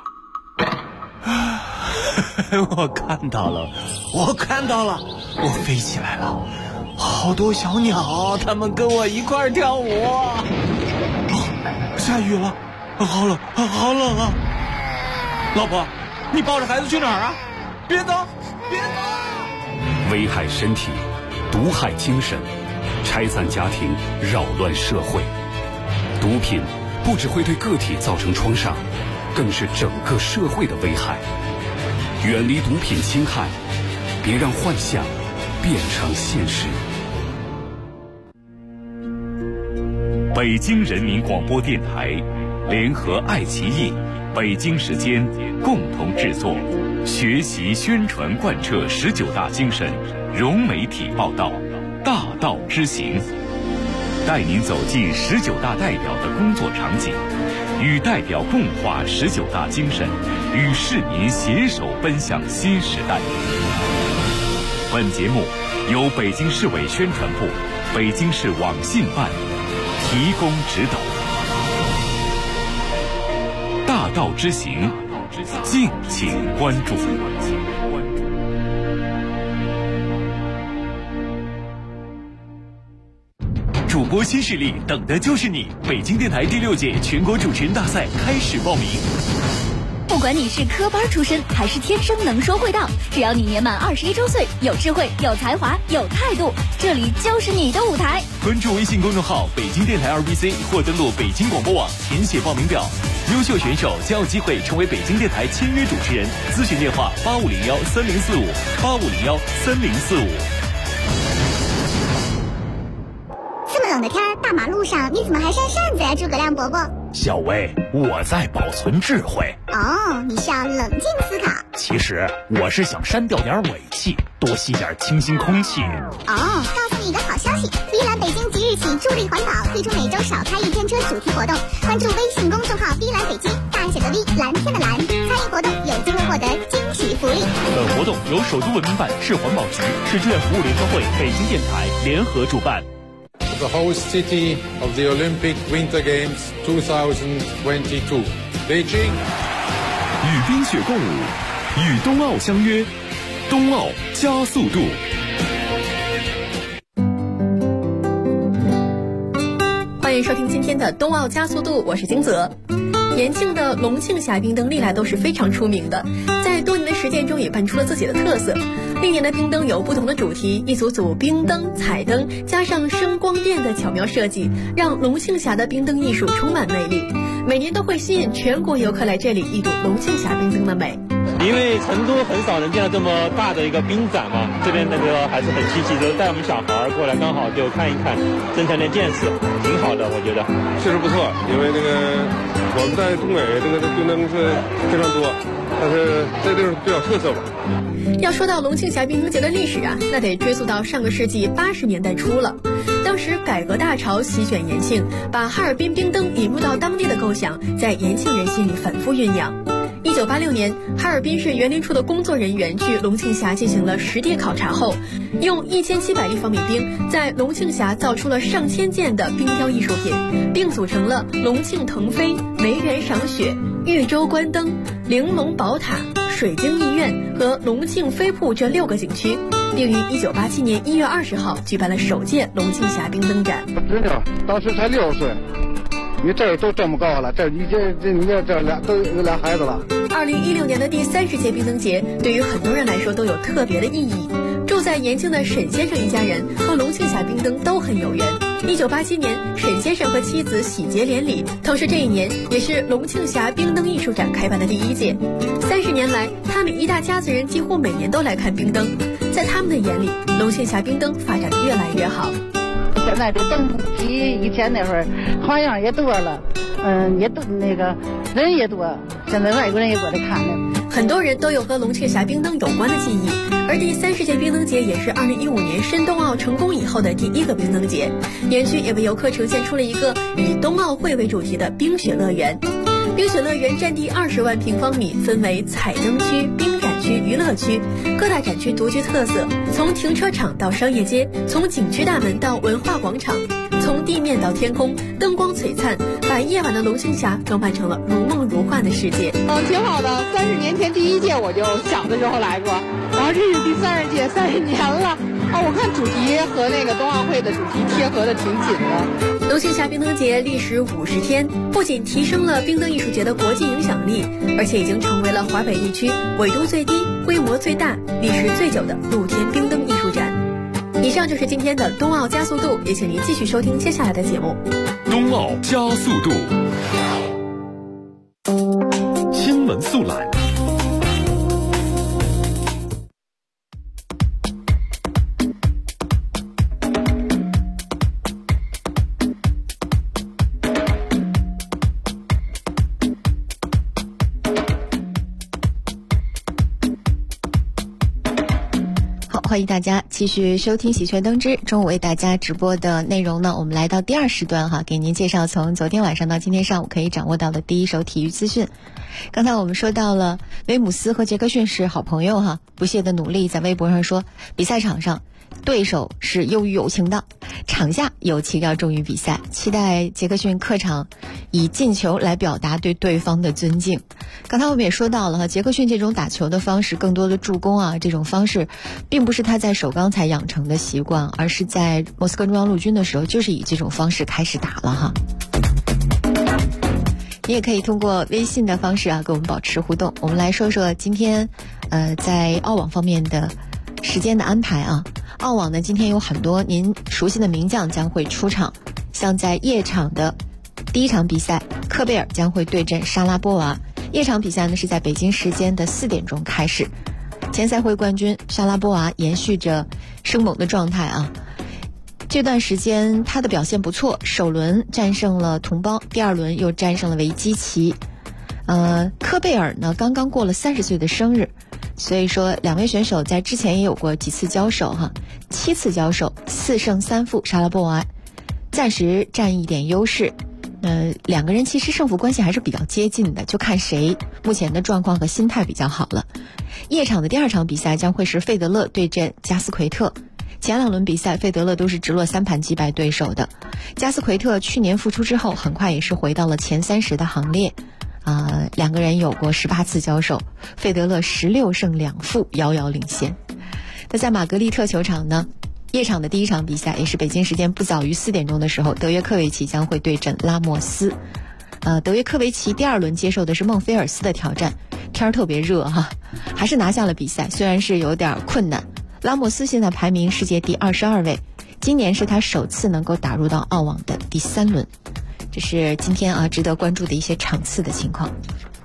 K: 我看到了，我飞起来了，好多小鸟，它们跟我一块跳舞。下雨了，好冷啊！老婆，你抱着孩子去哪儿啊？别走！
D: 危害身体，毒害精神，拆散家庭，扰乱社会。毒品不只会对个体造成创伤，更是整个社会的危害。远离毒品侵害，别让幻想变成现实。北京人民广播电台联合爱奇艺、北京时间共同制作，学习宣传贯彻19大精神，融媒体报道，大道之行，带您走进19大代表的工作场景，与代表共话19大精神，与市民携手奔向新时代。本节目由北京市委宣传部、北京市网信办提供指导。大道之行，敬请关注。
A: 主播新势力，等的就是你！北京电台第6届全国主持人大赛开始报名。
J: 不
H: 不管你是科班出身还是天生能说会道，只要你年满21周岁，有智慧、有才华、有态度，这里就是你的舞台。
L: 关注微信公众号北京电台2BC 或登录北京广播网填写报名表，优秀选手将有机会成为北京电台签约主持人。咨询电话8501304585013045。
J: 这么冷的天，大马路上你怎么还扇扇子呀，诸葛亮伯伯？
M: 小薇，我在保存智慧。
J: 哦，你是要冷静思考。
M: 其实我是想删掉点尾气，多吸点清新空气。
J: 哦，告诉你一个好消息，碧蓝北京即日起助力环保，推出每周少开一天车主题活动。关注微信公众号碧蓝北京，大写的 V， 蓝天的蓝，参与活动有机会获得惊喜福利。
L: 本活动由首都文明办、市环保局、市志愿服务联合会、北京电台联合主办。
N: The host city of the Olympic Winter Games 2022, Beijing.
D: 与冰雪共舞，与冬奥相约，冬奥加速度。
O: 欢迎收听今天的冬奥加速度，我是金泽。延庆的龙庆峡冰灯历来都是非常出名的，在多年的实践中也扮出了自己的特色。历年的冰灯有不同的主题，一组组冰灯、彩灯加上声光电的巧妙设计，让龙庆峡的冰灯艺术充满魅力。每年都会吸引全国游客来这里一睹龙庆峡冰灯的美。
P: 因为成都很少能见到这么大的一个冰展嘛，这边那个还是很稀奇，就带我们小孩过来，刚好就看一看，增强点见识，挺好的，我觉得
N: 确实不错。因为这个我们在东北这个冰灯是非常多，但是这地方比较特色吧。
O: 要说到龙庆峡冰灯节的历史啊，那得追溯到上个世纪80年代初了。当时改革大潮席卷延庆，把哈尔滨冰灯引入到当地的构想，在延庆人心里反复酝酿。1986年，哈尔滨市园林处的工作人员去龙庆峡进行了实地考察后，用1700立方米冰在龙庆峡造出了上千件的冰雕艺术品，并组成了龙庆腾飞、梅园赏雪、豫州观灯、玲珑宝塔、水晶艺苑和龙庆飞瀑这6个景区，并于1987年1月20号举办了首届龙庆峡冰灯展。
Q: 知道，当时才6岁。你这都这么高了，你这俩都有俩孩子了。
O: 2016年的第30届冰灯节对于很多人来说都有特别的意义。住在延庆的沈先生一家人和龙庆峡冰灯都很有缘。1987年，沈先生和妻子喜结连理，同时这一年也是龙庆峡冰灯艺术展开办的第1届。30年来，他们一大家子人几乎每年都来看冰灯。在他们的眼里，龙庆峡冰灯发展得越来越好。
R: 现在这灯比以前那会儿花样也多了，也多那个人也多，现在外国人也过来看了。
O: 很多人都有和龙庆峡冰灯有关的记忆，而第30届冰灯节也是2015年申冬奥成功以后的第1个冰灯节。园区也为游客呈现出了一个以冬奥会为主题的冰雪乐园。冰雪乐园占地20万平方米，分为彩灯区、冰展区、娱乐区，各大展区独具特色，从停车场到商业街，从景区大门到文化广场，从地面到天空，灯光璀璨，把夜晚的龙庆峡装扮成了如梦如幻的世界。
S: 挺好的。30年前第1届我就小的时候来过，然后这是第30届，30年了。我看主题和那个冬奥会的主题贴合的挺紧的。
O: 龙庆峡冰灯节历时50天，不仅提升了冰灯艺术节的国际影响力，而且已经成为了华北地区纬度最低、规模最大、历时最久的露天冰灯艺术展。以上就是今天的冬奥加速度，也请您继续收听接下来的节目。
D: 冬奥加速度，新闻速览。
E: 欢迎大家继续收听喜鹊灯之中午为大家直播的内容呢，我们来到第2时段哈，给您介绍从昨天晚上到今天上午可以掌握到的第一手体育资讯。刚才我们说到了威姆斯和杰克逊是好朋友哈，不懈的努力在微博上说，比赛场上对手是优于友情的，场下友情要重于比赛，期待杰克逊客场以进球来表达对对方的尊敬。刚才我们也说到了，杰克逊这种打球的方式，更多的助攻啊，这种方式并不是他在首钢才养成的习惯，而是在莫斯科中央陆军的时候就是以这种方式开始打了哈。 你也可以通过微信的方式跟我们保持互动。我们来说说今天在澳网方面的时间的安排啊。澳网呢今天有很多您熟悉的名将将会出场，像在夜场的第一场比赛，科贝尔将会对阵沙拉波娃。夜场比赛呢是在北京时间的4点钟开始。前赛会冠军沙拉波娃延续着生猛的状态啊，这段时间他的表现不错，首轮战胜了同胞，第2轮又战胜了维基奇。科贝尔呢刚刚过了30岁的生日，所以说两位选手在之前也有过几次交手7次交手4胜3负，沙拉波娃暂时占一点优势。两个人其实胜负关系还是比较接近的，就看谁目前的状况和心态比较好了。夜场的第2场比赛将会是费德勒对阵加斯奎特。前2轮比赛费德勒都是直落3盘击败对手的，加斯奎特去年复出之后很快也是回到了前30的行列。两个人有过18次交手，费德勒16胜2负，遥遥领先。那在玛格丽特球场呢，夜场的第1场比赛也是北京时间不早于4点钟的时候，德约科维奇将会对阵拉莫斯。德约科维奇第2轮接受的是孟菲尔斯的挑战，天儿特别热还是拿下了比赛，虽然是有点困难。拉莫斯现在排名世界第22位，今年是他首次能够打入到澳网的第3轮。这是今天值得关注的一些场次的情况。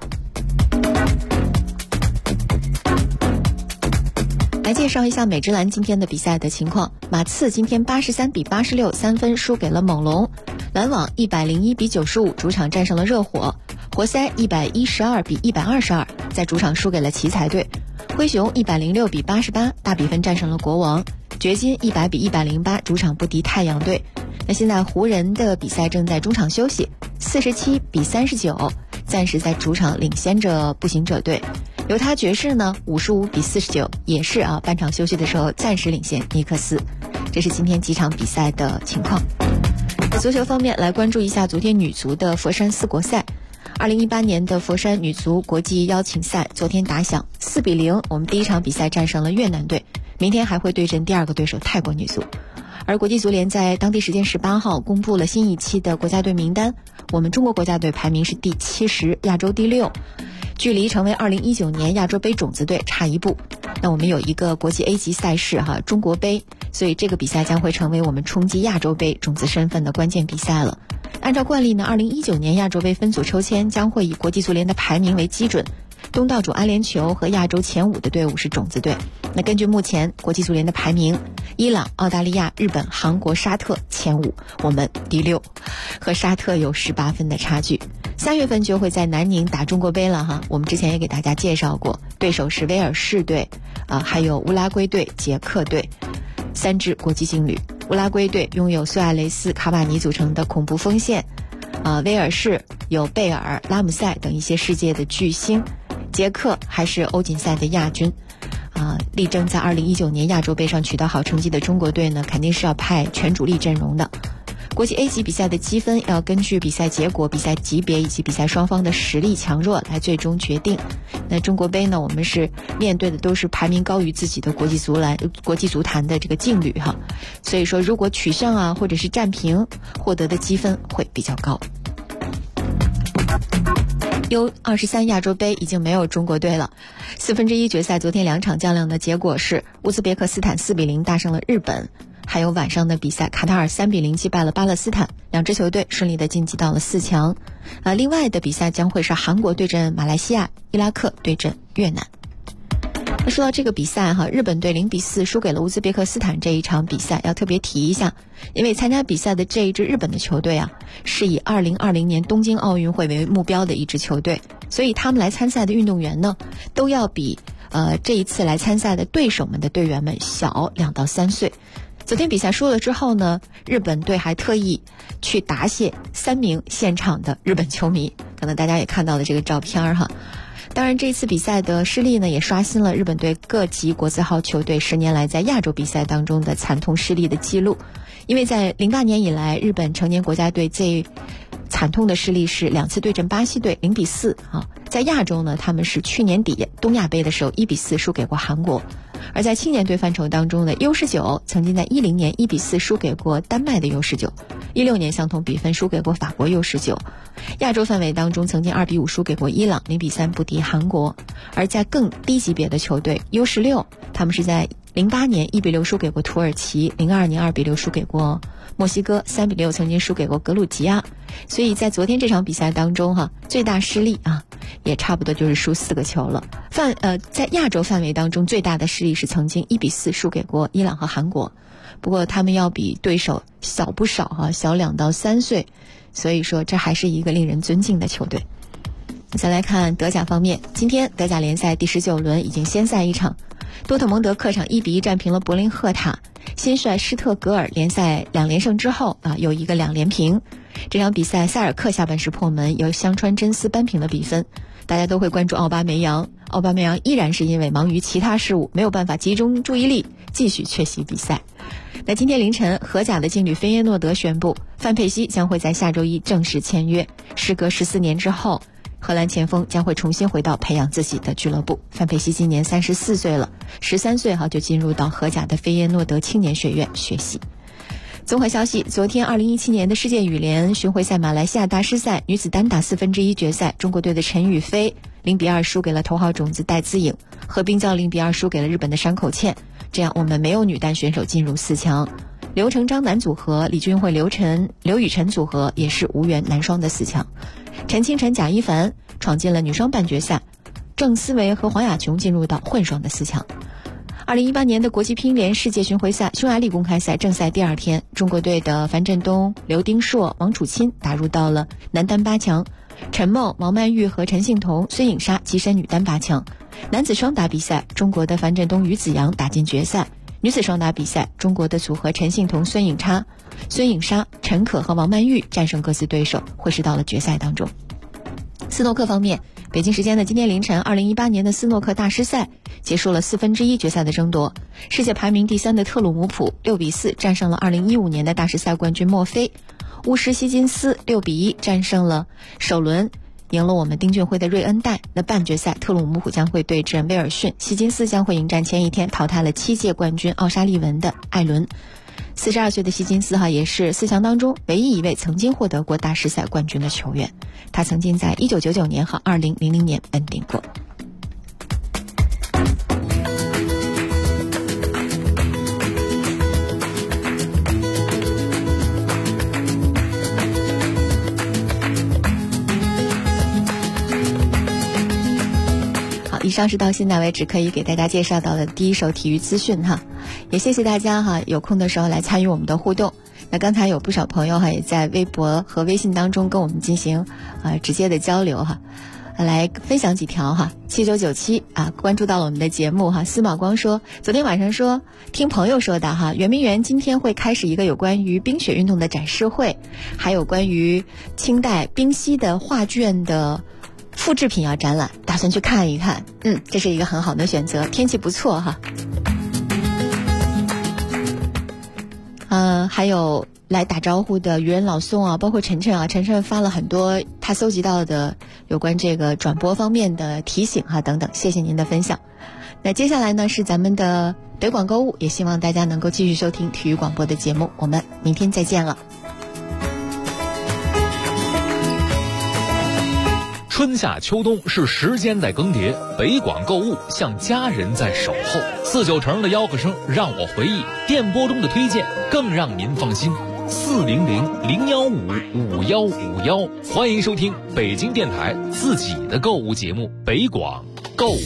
E: 来介绍一下美职篮今天的比赛的情况。马刺今天83比86 3分输给了猛龙，篮网101比95主场战胜了热火，活塞112比122在主场输给了奇才队，灰熊106比88大比分战胜了国王，掘金100比108主场不敌太阳队。那现在湖人的比赛正在中场休息，47比39暂时在主场领先着步行者队。犹他爵士呢55比49也是半场休息的时候暂时领先尼克斯。这是今天几场比赛的情况。足球方面来关注一下昨天女足的佛山4国赛。2018年的佛山女足国际邀请赛昨天打响，4比0我们第1场比赛战胜了越南队，明天还会对阵第2个对手泰国女足。而国际足联在当地时间18号公布了新一期的国家队名单，我们中国国家队排名是第70，亚洲第6，距离成为2019年亚洲杯种子队差1步。那我们有一个国际 A 级赛事中国杯，所以这个比赛将会成为我们冲击亚洲杯种子身份的关键比赛了。按照惯例呢，2019年亚洲杯分组抽签将会以国际足联的排名为基准，东道主阿联酋和亚洲前5的队伍是种子队。那根据目前国际足联的排名，伊朗、澳大利亚、日本、韩国、沙特前5，我们第6，和沙特有18分的差距。3月份就会在南宁打中国杯了我们之前也给大家介绍过，对手是威尔士队还有乌拉圭队、捷克队，3支国际劲旅。乌拉圭队拥有苏亚雷斯、卡瓦尼组成的恐怖锋线，威尔士有贝尔、拉姆塞等一些世界的巨星，捷克还是欧锦赛的亚军。力争在2019年亚洲杯上取得好成绩的中国队呢，肯定是要派全主力阵容的。国际 A 级比赛的积分要根据比赛结果、比赛级别以及比赛双方的实力强弱来最终决定。那中国杯呢，我们是面对的都是排名高于自己的国际足坛的这个劲旅所以说如果取胜或者是战平，获得的积分会比较高。U23亚洲杯已经没有中国队了，1/4决赛昨天2场较量的结果是乌兹别克斯坦4比0大胜了日本，还有晚上的比赛卡塔尔3比0击败了巴勒斯坦，2支球队顺利的晋级到了4强。另外的比赛将会是韩国对阵马来西亚，伊拉克对阵越南。那说到这个比赛日本队0比4输给了乌兹别克斯坦这一场比赛要特别提一下，因为参加比赛的这一支日本的球队是以2020年东京奥运会为目标的一支球队，所以他们来参赛的运动员呢都要比这一次来参赛的对手们的队员们小2到3岁。昨天比赛输了之后呢，日本队还特意去答谢3名现场的日本球迷，可能大家也看到了这个照片当然这一次比赛的失利呢，也刷新了日本队各级国字号球队10年来在亚洲比赛当中的惨痛失利的记录。因为在08年以来，日本成年国家队最惨痛的失利是2次对阵巴西队0比4在亚洲呢，他们是去年底东亚杯的时候1比4输给过韩国。 而在青年队范畴当中的 U19 曾经在10年1比4输给过丹麦的 U19，16年相同比分输给过法国 U19。亚洲范围当中曾经2比5输给过伊朗，0比3不敌韩国。而在更低级别的球队 U16， 他们是在08年1比6输给过土耳其，02年2比6输给过墨西哥，3比6曾经输给过格鲁吉亚。所以在昨天这场比赛当中最大失利也差不多就是输4个球了。在亚洲范围当中最大的失利是曾经1比4输给过伊朗和韩国，不过他们要比对手小不少小2到3岁，所以说这还是一个令人尊敬的球队。再来看德甲方面，今天德甲联赛第19轮已经先赛一场，多特蒙德客场1比1战平了柏林赫塔，新帅施特格尔联赛2连胜之后有一个2连平。这场比赛塞尔克下半时破门，由香川真司扳平了比分。大家都会关注奥巴梅扬依然是因为忙于其他事务没有办法集中注意力，继续缺席比赛。那今天凌晨，荷甲的劲旅菲耶诺德宣布，范佩西将会在下周一正式签约。时隔14年之后，荷兰前锋将会重新回到培养自己的俱乐部。范佩西今年34岁了，13岁就进入到荷甲的菲耶诺德青年学院学习。综合消息，昨天2017年的世界羽联巡回赛马来西亚大师赛女子单打1/4决赛，中国队的陈雨菲0比2输给了头号种子戴资颖，何冰娇0比2输给了日本的山口茜，这样我们没有女单选手进入4强。刘成章男组合、李俊慧刘雨辰组合也是无缘男双的4强。陈清晨贾一凡闯进了女双半决赛，郑思维和黄雅琼进入到混双的4强。2018年的国际乒联世界巡回赛匈牙利公开赛正赛第2天，中国队的樊振东、刘丁硕、王楚钦打入到了男单8强，陈梦、王曼玉和陈幸同、孙颖莎跻身女单8强。男子双打比赛，中国的樊振东、于子洋打进决赛。女子双打比赛，中国的组合陈幸同、孙颖莎、陈可和王曼玉战胜各自对手，会师到了决赛当中。斯诺克方面，北京时间的今天凌晨，2018年的斯诺克大师赛结束了1/4决赛的争夺。世界排名第3的特鲁姆普6比4战胜了2015年的大师赛冠军墨菲。巫师希金斯6比1战胜了首轮赢了我们丁俊晖的瑞恩戴。那半决赛，特鲁姆普将会对阵威尔逊，希金斯将会迎战前一天淘汰了7届冠军奥沙利文的艾伦。42岁的希金斯也是4强当中唯一一位曾经获得过大师赛冠军的球员，他曾经在1999年和2000年稳定过。以上是到现在为止可以给大家介绍到的第一手体育资讯也谢谢大家有空的时候来参与我们的互动。那刚才有不少朋友也在微博和微信当中跟我们进行直接的交流来分享几条7997关注到了我们的节目司马光说，昨天晚上说听朋友说的圆明园今天会开始一个有关于冰雪运动的展示会，还有关于清代冰溪的画卷的复制品展览，打算去看一看。这是一个很好的选择，天气不错还有来打招呼的渔人老宋包括晨晨发了很多他搜集到的有关这个转播方面的提醒等等，谢谢您的分享。那接下来呢是咱们的北广购物，也希望大家能够继续收听体育广播的节目，我们明天再见了。
L: 春夏秋冬是时间在更迭，北广购物像家人在守候。49成的吆喝声让我回忆，电波中的推荐更让您放心。400-015-5151，欢迎收听北京电台自己的购物节目北广购物。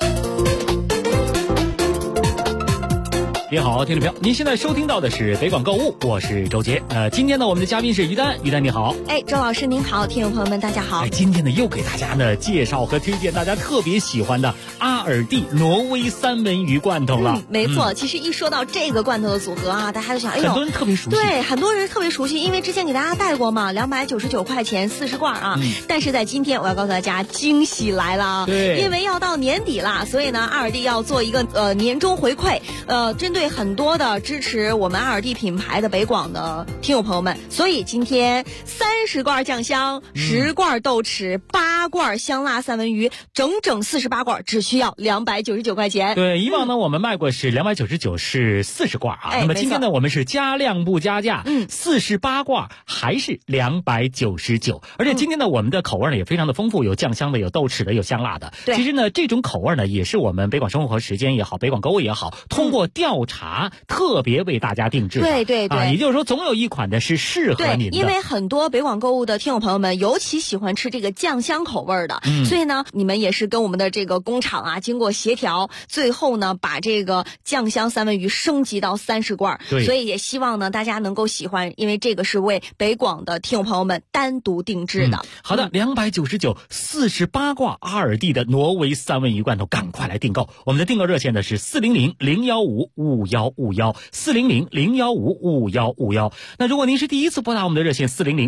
M: 你好，听众朋友，您现在收听到的是北广购物，我是周杰。今天呢，我们的嘉宾是于丹，于丹你好。
T: 周老师您好，听众朋友们大家好。
M: 今天呢，又给大家呢介绍和推荐大家特别喜欢的阿尔蒂挪威三文鱼罐头了。
T: 没错，其实一说到这个罐头的组合大家就想，
M: 很多人特别熟悉。
T: 对，很多人特别熟悉，因为之前给大家带过嘛，299块钱40罐但是在今天我要告诉大家，惊喜来了对，因为要到年底了，所以呢，阿尔蒂要做一个年终回馈，针对对很多的支持我们阿尔蒂品牌的北广的听友朋友们，所以今天30罐酱香、10罐豆豉、8罐香辣三文鱼，整整48罐，只需要299块钱。
M: 对，以往呢我们卖过是299，是40罐啊。那么今天呢我们是加量不加价，48罐还是299。而且今天呢我们的口味呢也非常的丰富，有酱香的，有豆豉的，有香辣的。
T: 对，
M: 其实呢这种口味呢也是我们北广生活时间也好，北广购物也好，通过调查特别为大家定制的。
T: 对对对，
M: 也就是说总有一款的是适合您的。
T: 因为很多北广购物的听友朋友们尤其喜欢吃这个酱香口味的，所以呢你们也是跟我们的这个工厂啊经过协调，最后呢把这个酱香三文鱼升级到30罐。
M: 对，
T: 所以也希望呢大家能够喜欢，因为这个是为北广的听友朋友们单独定制的。
M: 好的，299 48罐阿尔蒂的挪威三文鱼罐头，赶快来订购。我们的订购热线呢是400-015-5151 400-015-5151。那如果您是第一次拨打我们的热线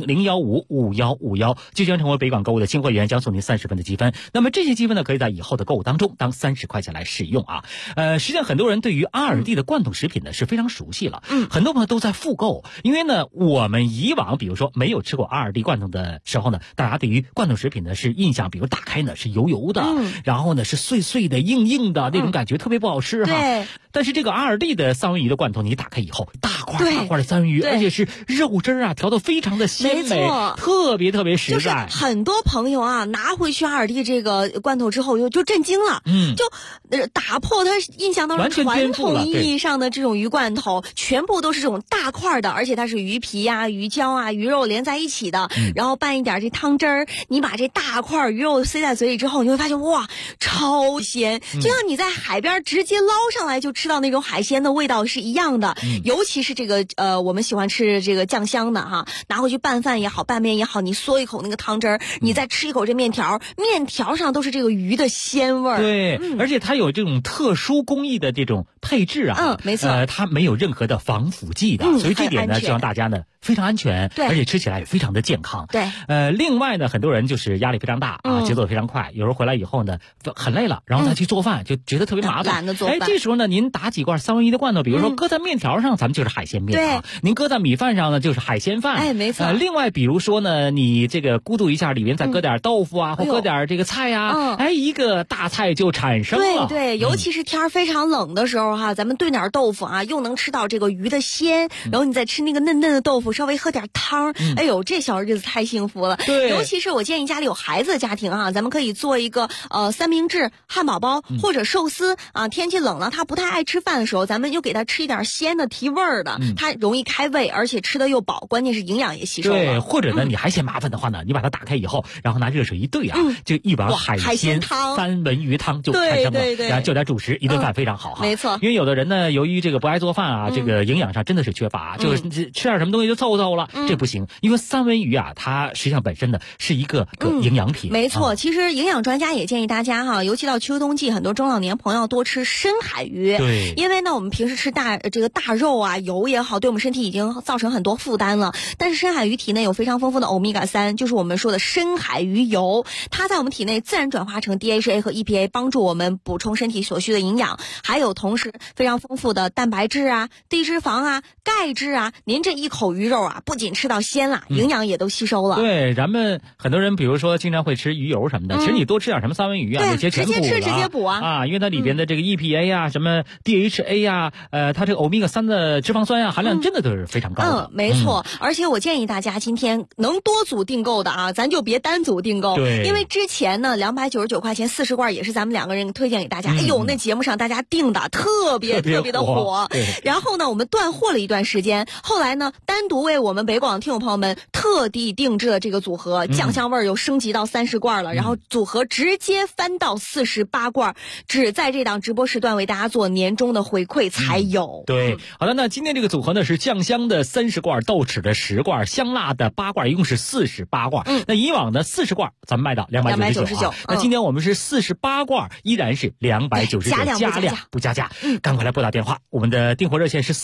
M: 400-015-5151，就将成为北广购物的新会员，将送您30分的积分。那么这些积分呢可以在以后的购物当中当30块钱来使用啊。实际上很多人对于阿尔蒂的罐头食品呢是非常熟悉了，很多朋友都在复购。因为呢我们以往比如说没有吃过阿尔蒂罐头的时候呢，大家对于罐头食品呢是印象，比如打开呢是油油的，然后呢是碎碎的硬硬的那种感觉，特别不好吃哈。
T: 对，
M: 但是这个阿尔蒂的三文鱼的罐头，你打开以后，大块的三文鱼，而且是肉汁啊调得非常的鲜美，特别特别实在。
T: 就是很多朋友啊拿回去阿尔蒂这个罐头之后就震惊了，就打破他印象当中传统意义上的这种鱼罐头，全部都是这种大块的，而且它是鱼皮啊、鱼胶啊、鱼肉连在一起的，然后拌一点这汤汁儿，你把这大块鱼肉塞在嘴里之后，你会发现哇，超鲜，就像你在海边直接捞上来就吃到那种海鲜的味道是一样的。尤其是这个我们喜欢吃这个酱香的哈，拿回去拌饭也好，拌面也好，你嗦一口那个汤汁儿，你再吃一口这面条，面条上都是这个鱼的鲜味儿。
M: 对，而且它有这种特殊工艺的这种配置啊，
T: 没错，
M: 它没有任何的防腐剂的，所以这点呢希望大家呢非常安全，
T: 对，
M: 而且吃起来也非常的健康。
T: 对，
M: 另外呢，很多人就是压力非常大啊，节奏非常快，有时候回来以后呢很累了，然后再去做饭，就觉得特别麻烦，
T: 懒得做饭。
M: 这时候呢，您打几罐三文鱼的罐头，比如说搁在面条上，咱们就是海鲜面啊；您搁在米饭上呢，就是海鲜饭。
T: 没错。
M: 另外，比如说呢，你这个咕嘟一下，里面再搁点豆腐啊，或搁点这个菜啊，一个大菜就产生了。
T: 对，尤其是天非常冷的时候哈，咱们炖点豆腐啊，又能吃到这个鱼的鲜，然后你再吃那个嫩嫩的豆腐，稍微喝点汤，哎呦，这小日子太幸福了。
M: 对，
T: 尤其是我建议家里有孩子的家庭啊，咱们可以做一个三明治、汉堡包或者寿司啊。天气冷了，他不太爱吃饭的时候，咱们就给他吃一点鲜的提味儿的，它容易开胃，而且吃的又饱，关键是营养也吸收了。
M: 对，或者呢，你还嫌麻烦的话呢，你把它打开以后，然后拿热水一兑啊，就一碗海鲜汤、三文鱼汤就产生了，然后就点主食，一顿饭非常好哈。
T: 没错，
M: 因为有的人呢，由于这个不爱做饭啊，这个营养上真的是缺乏，就是吃点什么东西就凑凑了，这不行。因为三文鱼啊，它实际上本身呢是一个营养品。
T: 没错，其实营养专家也建议大家哈，尤其到秋冬季，很多中老年朋友多吃深海鱼。
M: 对，
T: 因为呢，我们平时吃大肉啊、油也好，对我们身体已经造成很多负担了。但是深海鱼体内有非常丰富的欧米伽3，就是我们说的深海鱼油，它在我们体内自然转化成 DHA 和 EPA， 帮助我们补充身体所需的营养。还有同时非常丰富的蛋白质啊、低脂肪啊、钙质啊。您这一口鱼肉啊，不仅吃到鲜了，营养也都吸收了。
M: 对，咱们很多人比如说经常会吃鱼油什么的，其实你多吃点什么三文鱼啊，这些全补了，
T: 直接补啊，
M: 因为它里边的这个 EPA 啊、什么 DHA 啊，它这个欧米伽3的脂肪酸啊含量真的都是非常高的。
T: 没错，而且我建议大家今天能多组订购的啊，咱就别单组订购。
M: 对，
T: 因为之前呢299块钱40罐也是咱们2个人推荐给大家，哎呦，那节目上大家订的特别的火。然后呢，我们断货了一段时间，后来呢，单独为我们北广听友朋友们特地定制了这个组合，酱香味又升级到30罐了，然后组合直接翻到48罐，只在这档直播时段为大家做年终的回馈才有。
M: 对，好的，那今天这个组合呢是酱香的30罐，豆豉的10罐，香辣的8罐，一共是48罐。那以往的40罐咱们卖到299，那今天我们是48罐，依然是299，加量不加价。 赶快来拨打电话，我们的订货热线是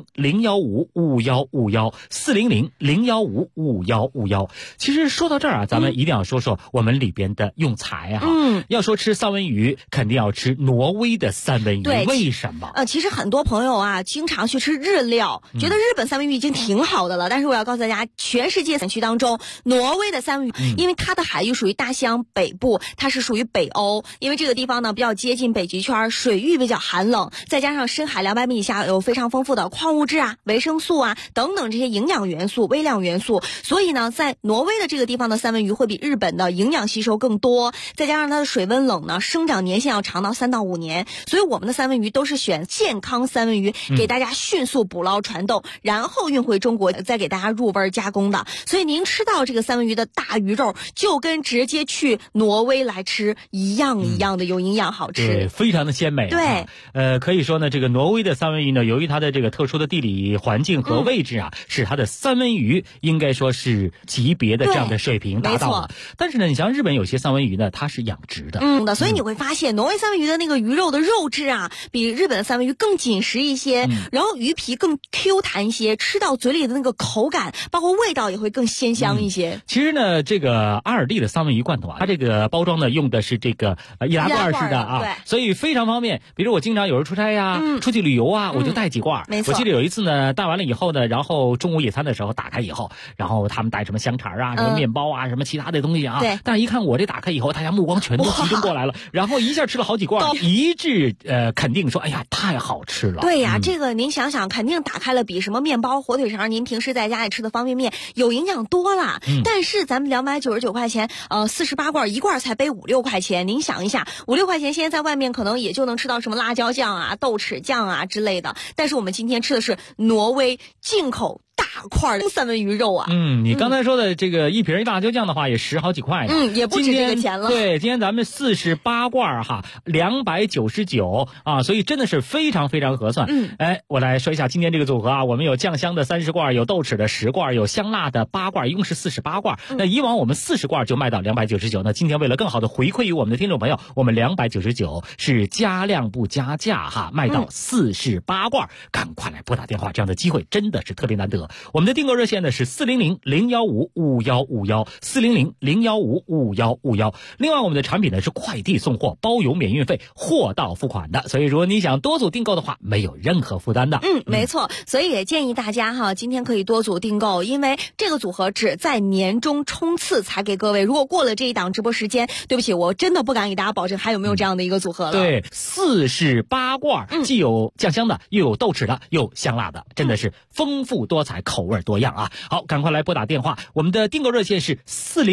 M: 400-015-5151，400-015-5151。其实说到这儿啊，咱们一定要说说我们里边的用材啊。要说吃三文鱼，肯定要吃挪威的三文鱼。
T: 对，
M: 为什么？
T: 其实很多朋友啊，经常去吃日料，觉得日本三文鱼已经挺好的了。但是我要告诉大家，全世界产区当中，挪威的三文鱼，因为它的海域属于大西洋北部，它是属于北欧，因为这个地方呢比较接近北极圈，水域比较寒冷，再加上深海200米以下有非常丰富的矿物质啊、维生素啊等等这些营养元素、微量元素，所以呢，在挪威的这个地方的三文鱼会比日本的营养吸收更多，再加上它的水温冷呢，生长年限要长到3到5年，所以我们的三文鱼都是选健康三文鱼，给大家迅速捕捞传动，然后运回中国，再给大家入味加工的。所以您吃到这个三文鱼的大鱼肉，就跟直接去挪威来吃一样的有营养好吃，
M: 对，非常的鲜美。
T: 对，
M: 可以说呢，这个挪威的三文鱼呢，由于它的这个特殊的地理环境和位置啊，使它的三文鱼应该说是级别的这样的水平达到了。但是呢，你像日本有些三文鱼呢，它是养殖的，
T: 所以你会发现挪威三文鱼的那个鱼肉的肉质啊，比日本的三文鱼更紧实一些，然后鱼皮更 Q 弹一些，吃到嘴里的那个口感，包括味道也会更鲜香一些。
M: 其实呢，这个阿尔蒂的三文鱼罐头啊，它这个包装呢用的是这个易拉罐式的啊，所以非常方便。比如我经常有时候出差呀、出去旅游啊，我就带几罐。
T: 没错。
M: 我记得有一次呢，带完了以后呢，然后中午野餐的时候打开以后，然后他们带什么香肠啊、什么面包啊、什么其他的东西啊。
T: 对。
M: 但是一看我这打开以后，大家目光全都集中过来了，然后一下吃了好几罐，一致肯定说，哎呀，太好吃了。
T: 对呀，这个您想想，肯定打开了比什么面包、火腿肠，您平时在家里吃的方便面有营养多了。但是咱们299块钱，48罐，一罐才背5、6块钱。您想一下，5、6块钱现在在外面可能也就能吃到什么辣椒酱啊、豆豉酱啊之类的。但是我们今天吃的是挪威进口大块的三文鱼肉啊。
M: 你刚才说的这个一瓶辣椒酱的话，也10好几块呢。
T: 也不止这个钱了。
M: 对，今天咱们48罐哈，299啊，所以真的是非常非常合算。我来说一下今天这个组合啊，我们有酱香的30罐，有豆豉的10罐，有香辣的8罐，一共是48罐。那以往我们40罐就卖到299，那今天为了更好的回馈于我们的听众朋友，我们299是加量不加价哈，卖到48罐，赶快来拨打电话，这样的机会真的是特别难得。我们的订购热线呢是400-015-5151，400-015-5151。另外我们的产品呢是快递送货，包邮免运费，货到付款的，所以如果你想多组订购的话，没有任何负担的。
T: 没错，所以也建议大家哈，今天可以多组订购，因为这个组合只在年终冲刺才给各位，如果过了这一档直播时间，对不起，我真的不敢给大家保证还有没有这样的一个组合了。
M: 对，48罐，既有酱香的，又有豆豉的，又有香辣的，真的是丰富多彩，口味多样啊！好，赶快来拨打电话，我们的订购热线是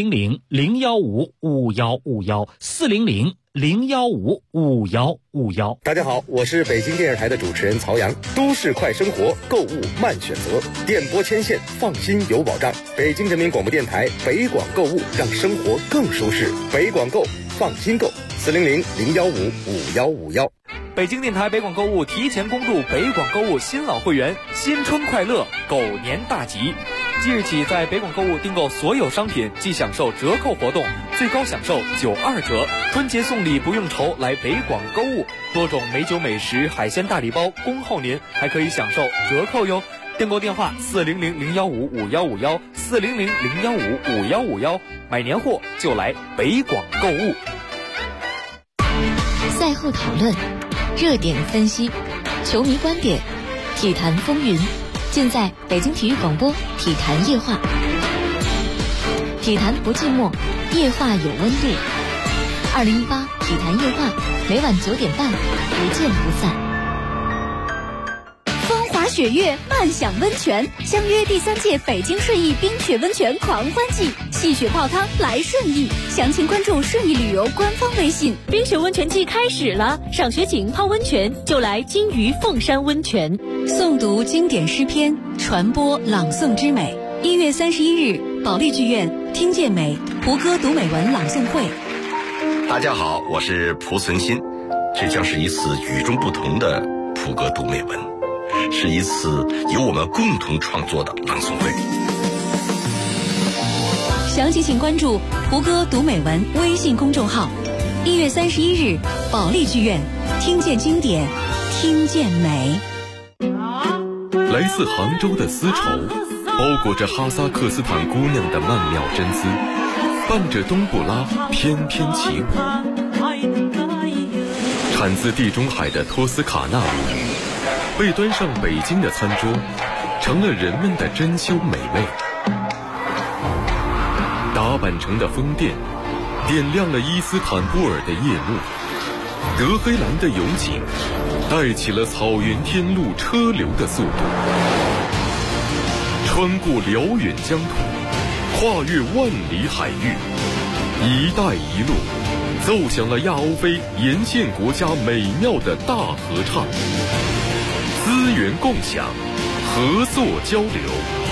M: 400-015-5151，400-015-5151。
U: 大家好，我是北京电视台的主持人曹阳。都市快生活，购物慢选择，电波牵线，放心有保障。北京人民广播电台北广购物，让生活更舒适。北广购，放心购，400-015-5151。
V: 北京电台北广购物提前公布北广购物新老会员新春快乐狗年大吉，即日起在北广购物订购所有商品即享受折扣活动，最高享受92折，春节送礼不用愁，来北广购物，多种美酒美食海鲜大礼包恭候您，还可以享受折扣哟。订购电话400-015-5151，400-015-5151，买年货就来北广购物。
H: 赛后讨论，热点分析，球迷观点，体坛风云，尽在北京体育广播体坛夜话。体坛不寂寞，夜话有温度。2018体坛夜话，每晚9点半，不见不散。
W: 风华雪月，漫享温泉，相约第3届北京顺义冰雪温泉狂欢季，戏雪泡汤来顺义，详情关注顺义旅游官方微信。
X: 冰雪温泉季开始了，赏雪景泡温泉就来金鱼凤山温泉。
H: 诵读经典诗篇，传播朗诵之美。1月31日，保利剧院听见美胡歌读美文朗诵会。
I: 大家好，我是蒲存昕，这将是一次与众不同的蒲歌读美文，是一次由我们共同创作的朗诵会。
H: 详情请关注胡歌读美文微信公众号。1月31日，保利剧院听见经典，
B: 听见美。
D: 来自杭州的丝绸，包裹着哈萨克斯坦姑娘的曼妙真姿，伴着冬不拉翩翩起舞。产自地中海的托斯卡纳米，被端上北京的餐桌，成了人们的珍馐美味。打扮成的风电，点亮了伊斯坦布尔的夜幕。德黑兰的油井，带起了草原天路车流的速度。穿过辽远疆土，跨越万里海域，一带一路奏响了亚欧非沿线国家美妙的大合唱。资源共享，合作交流。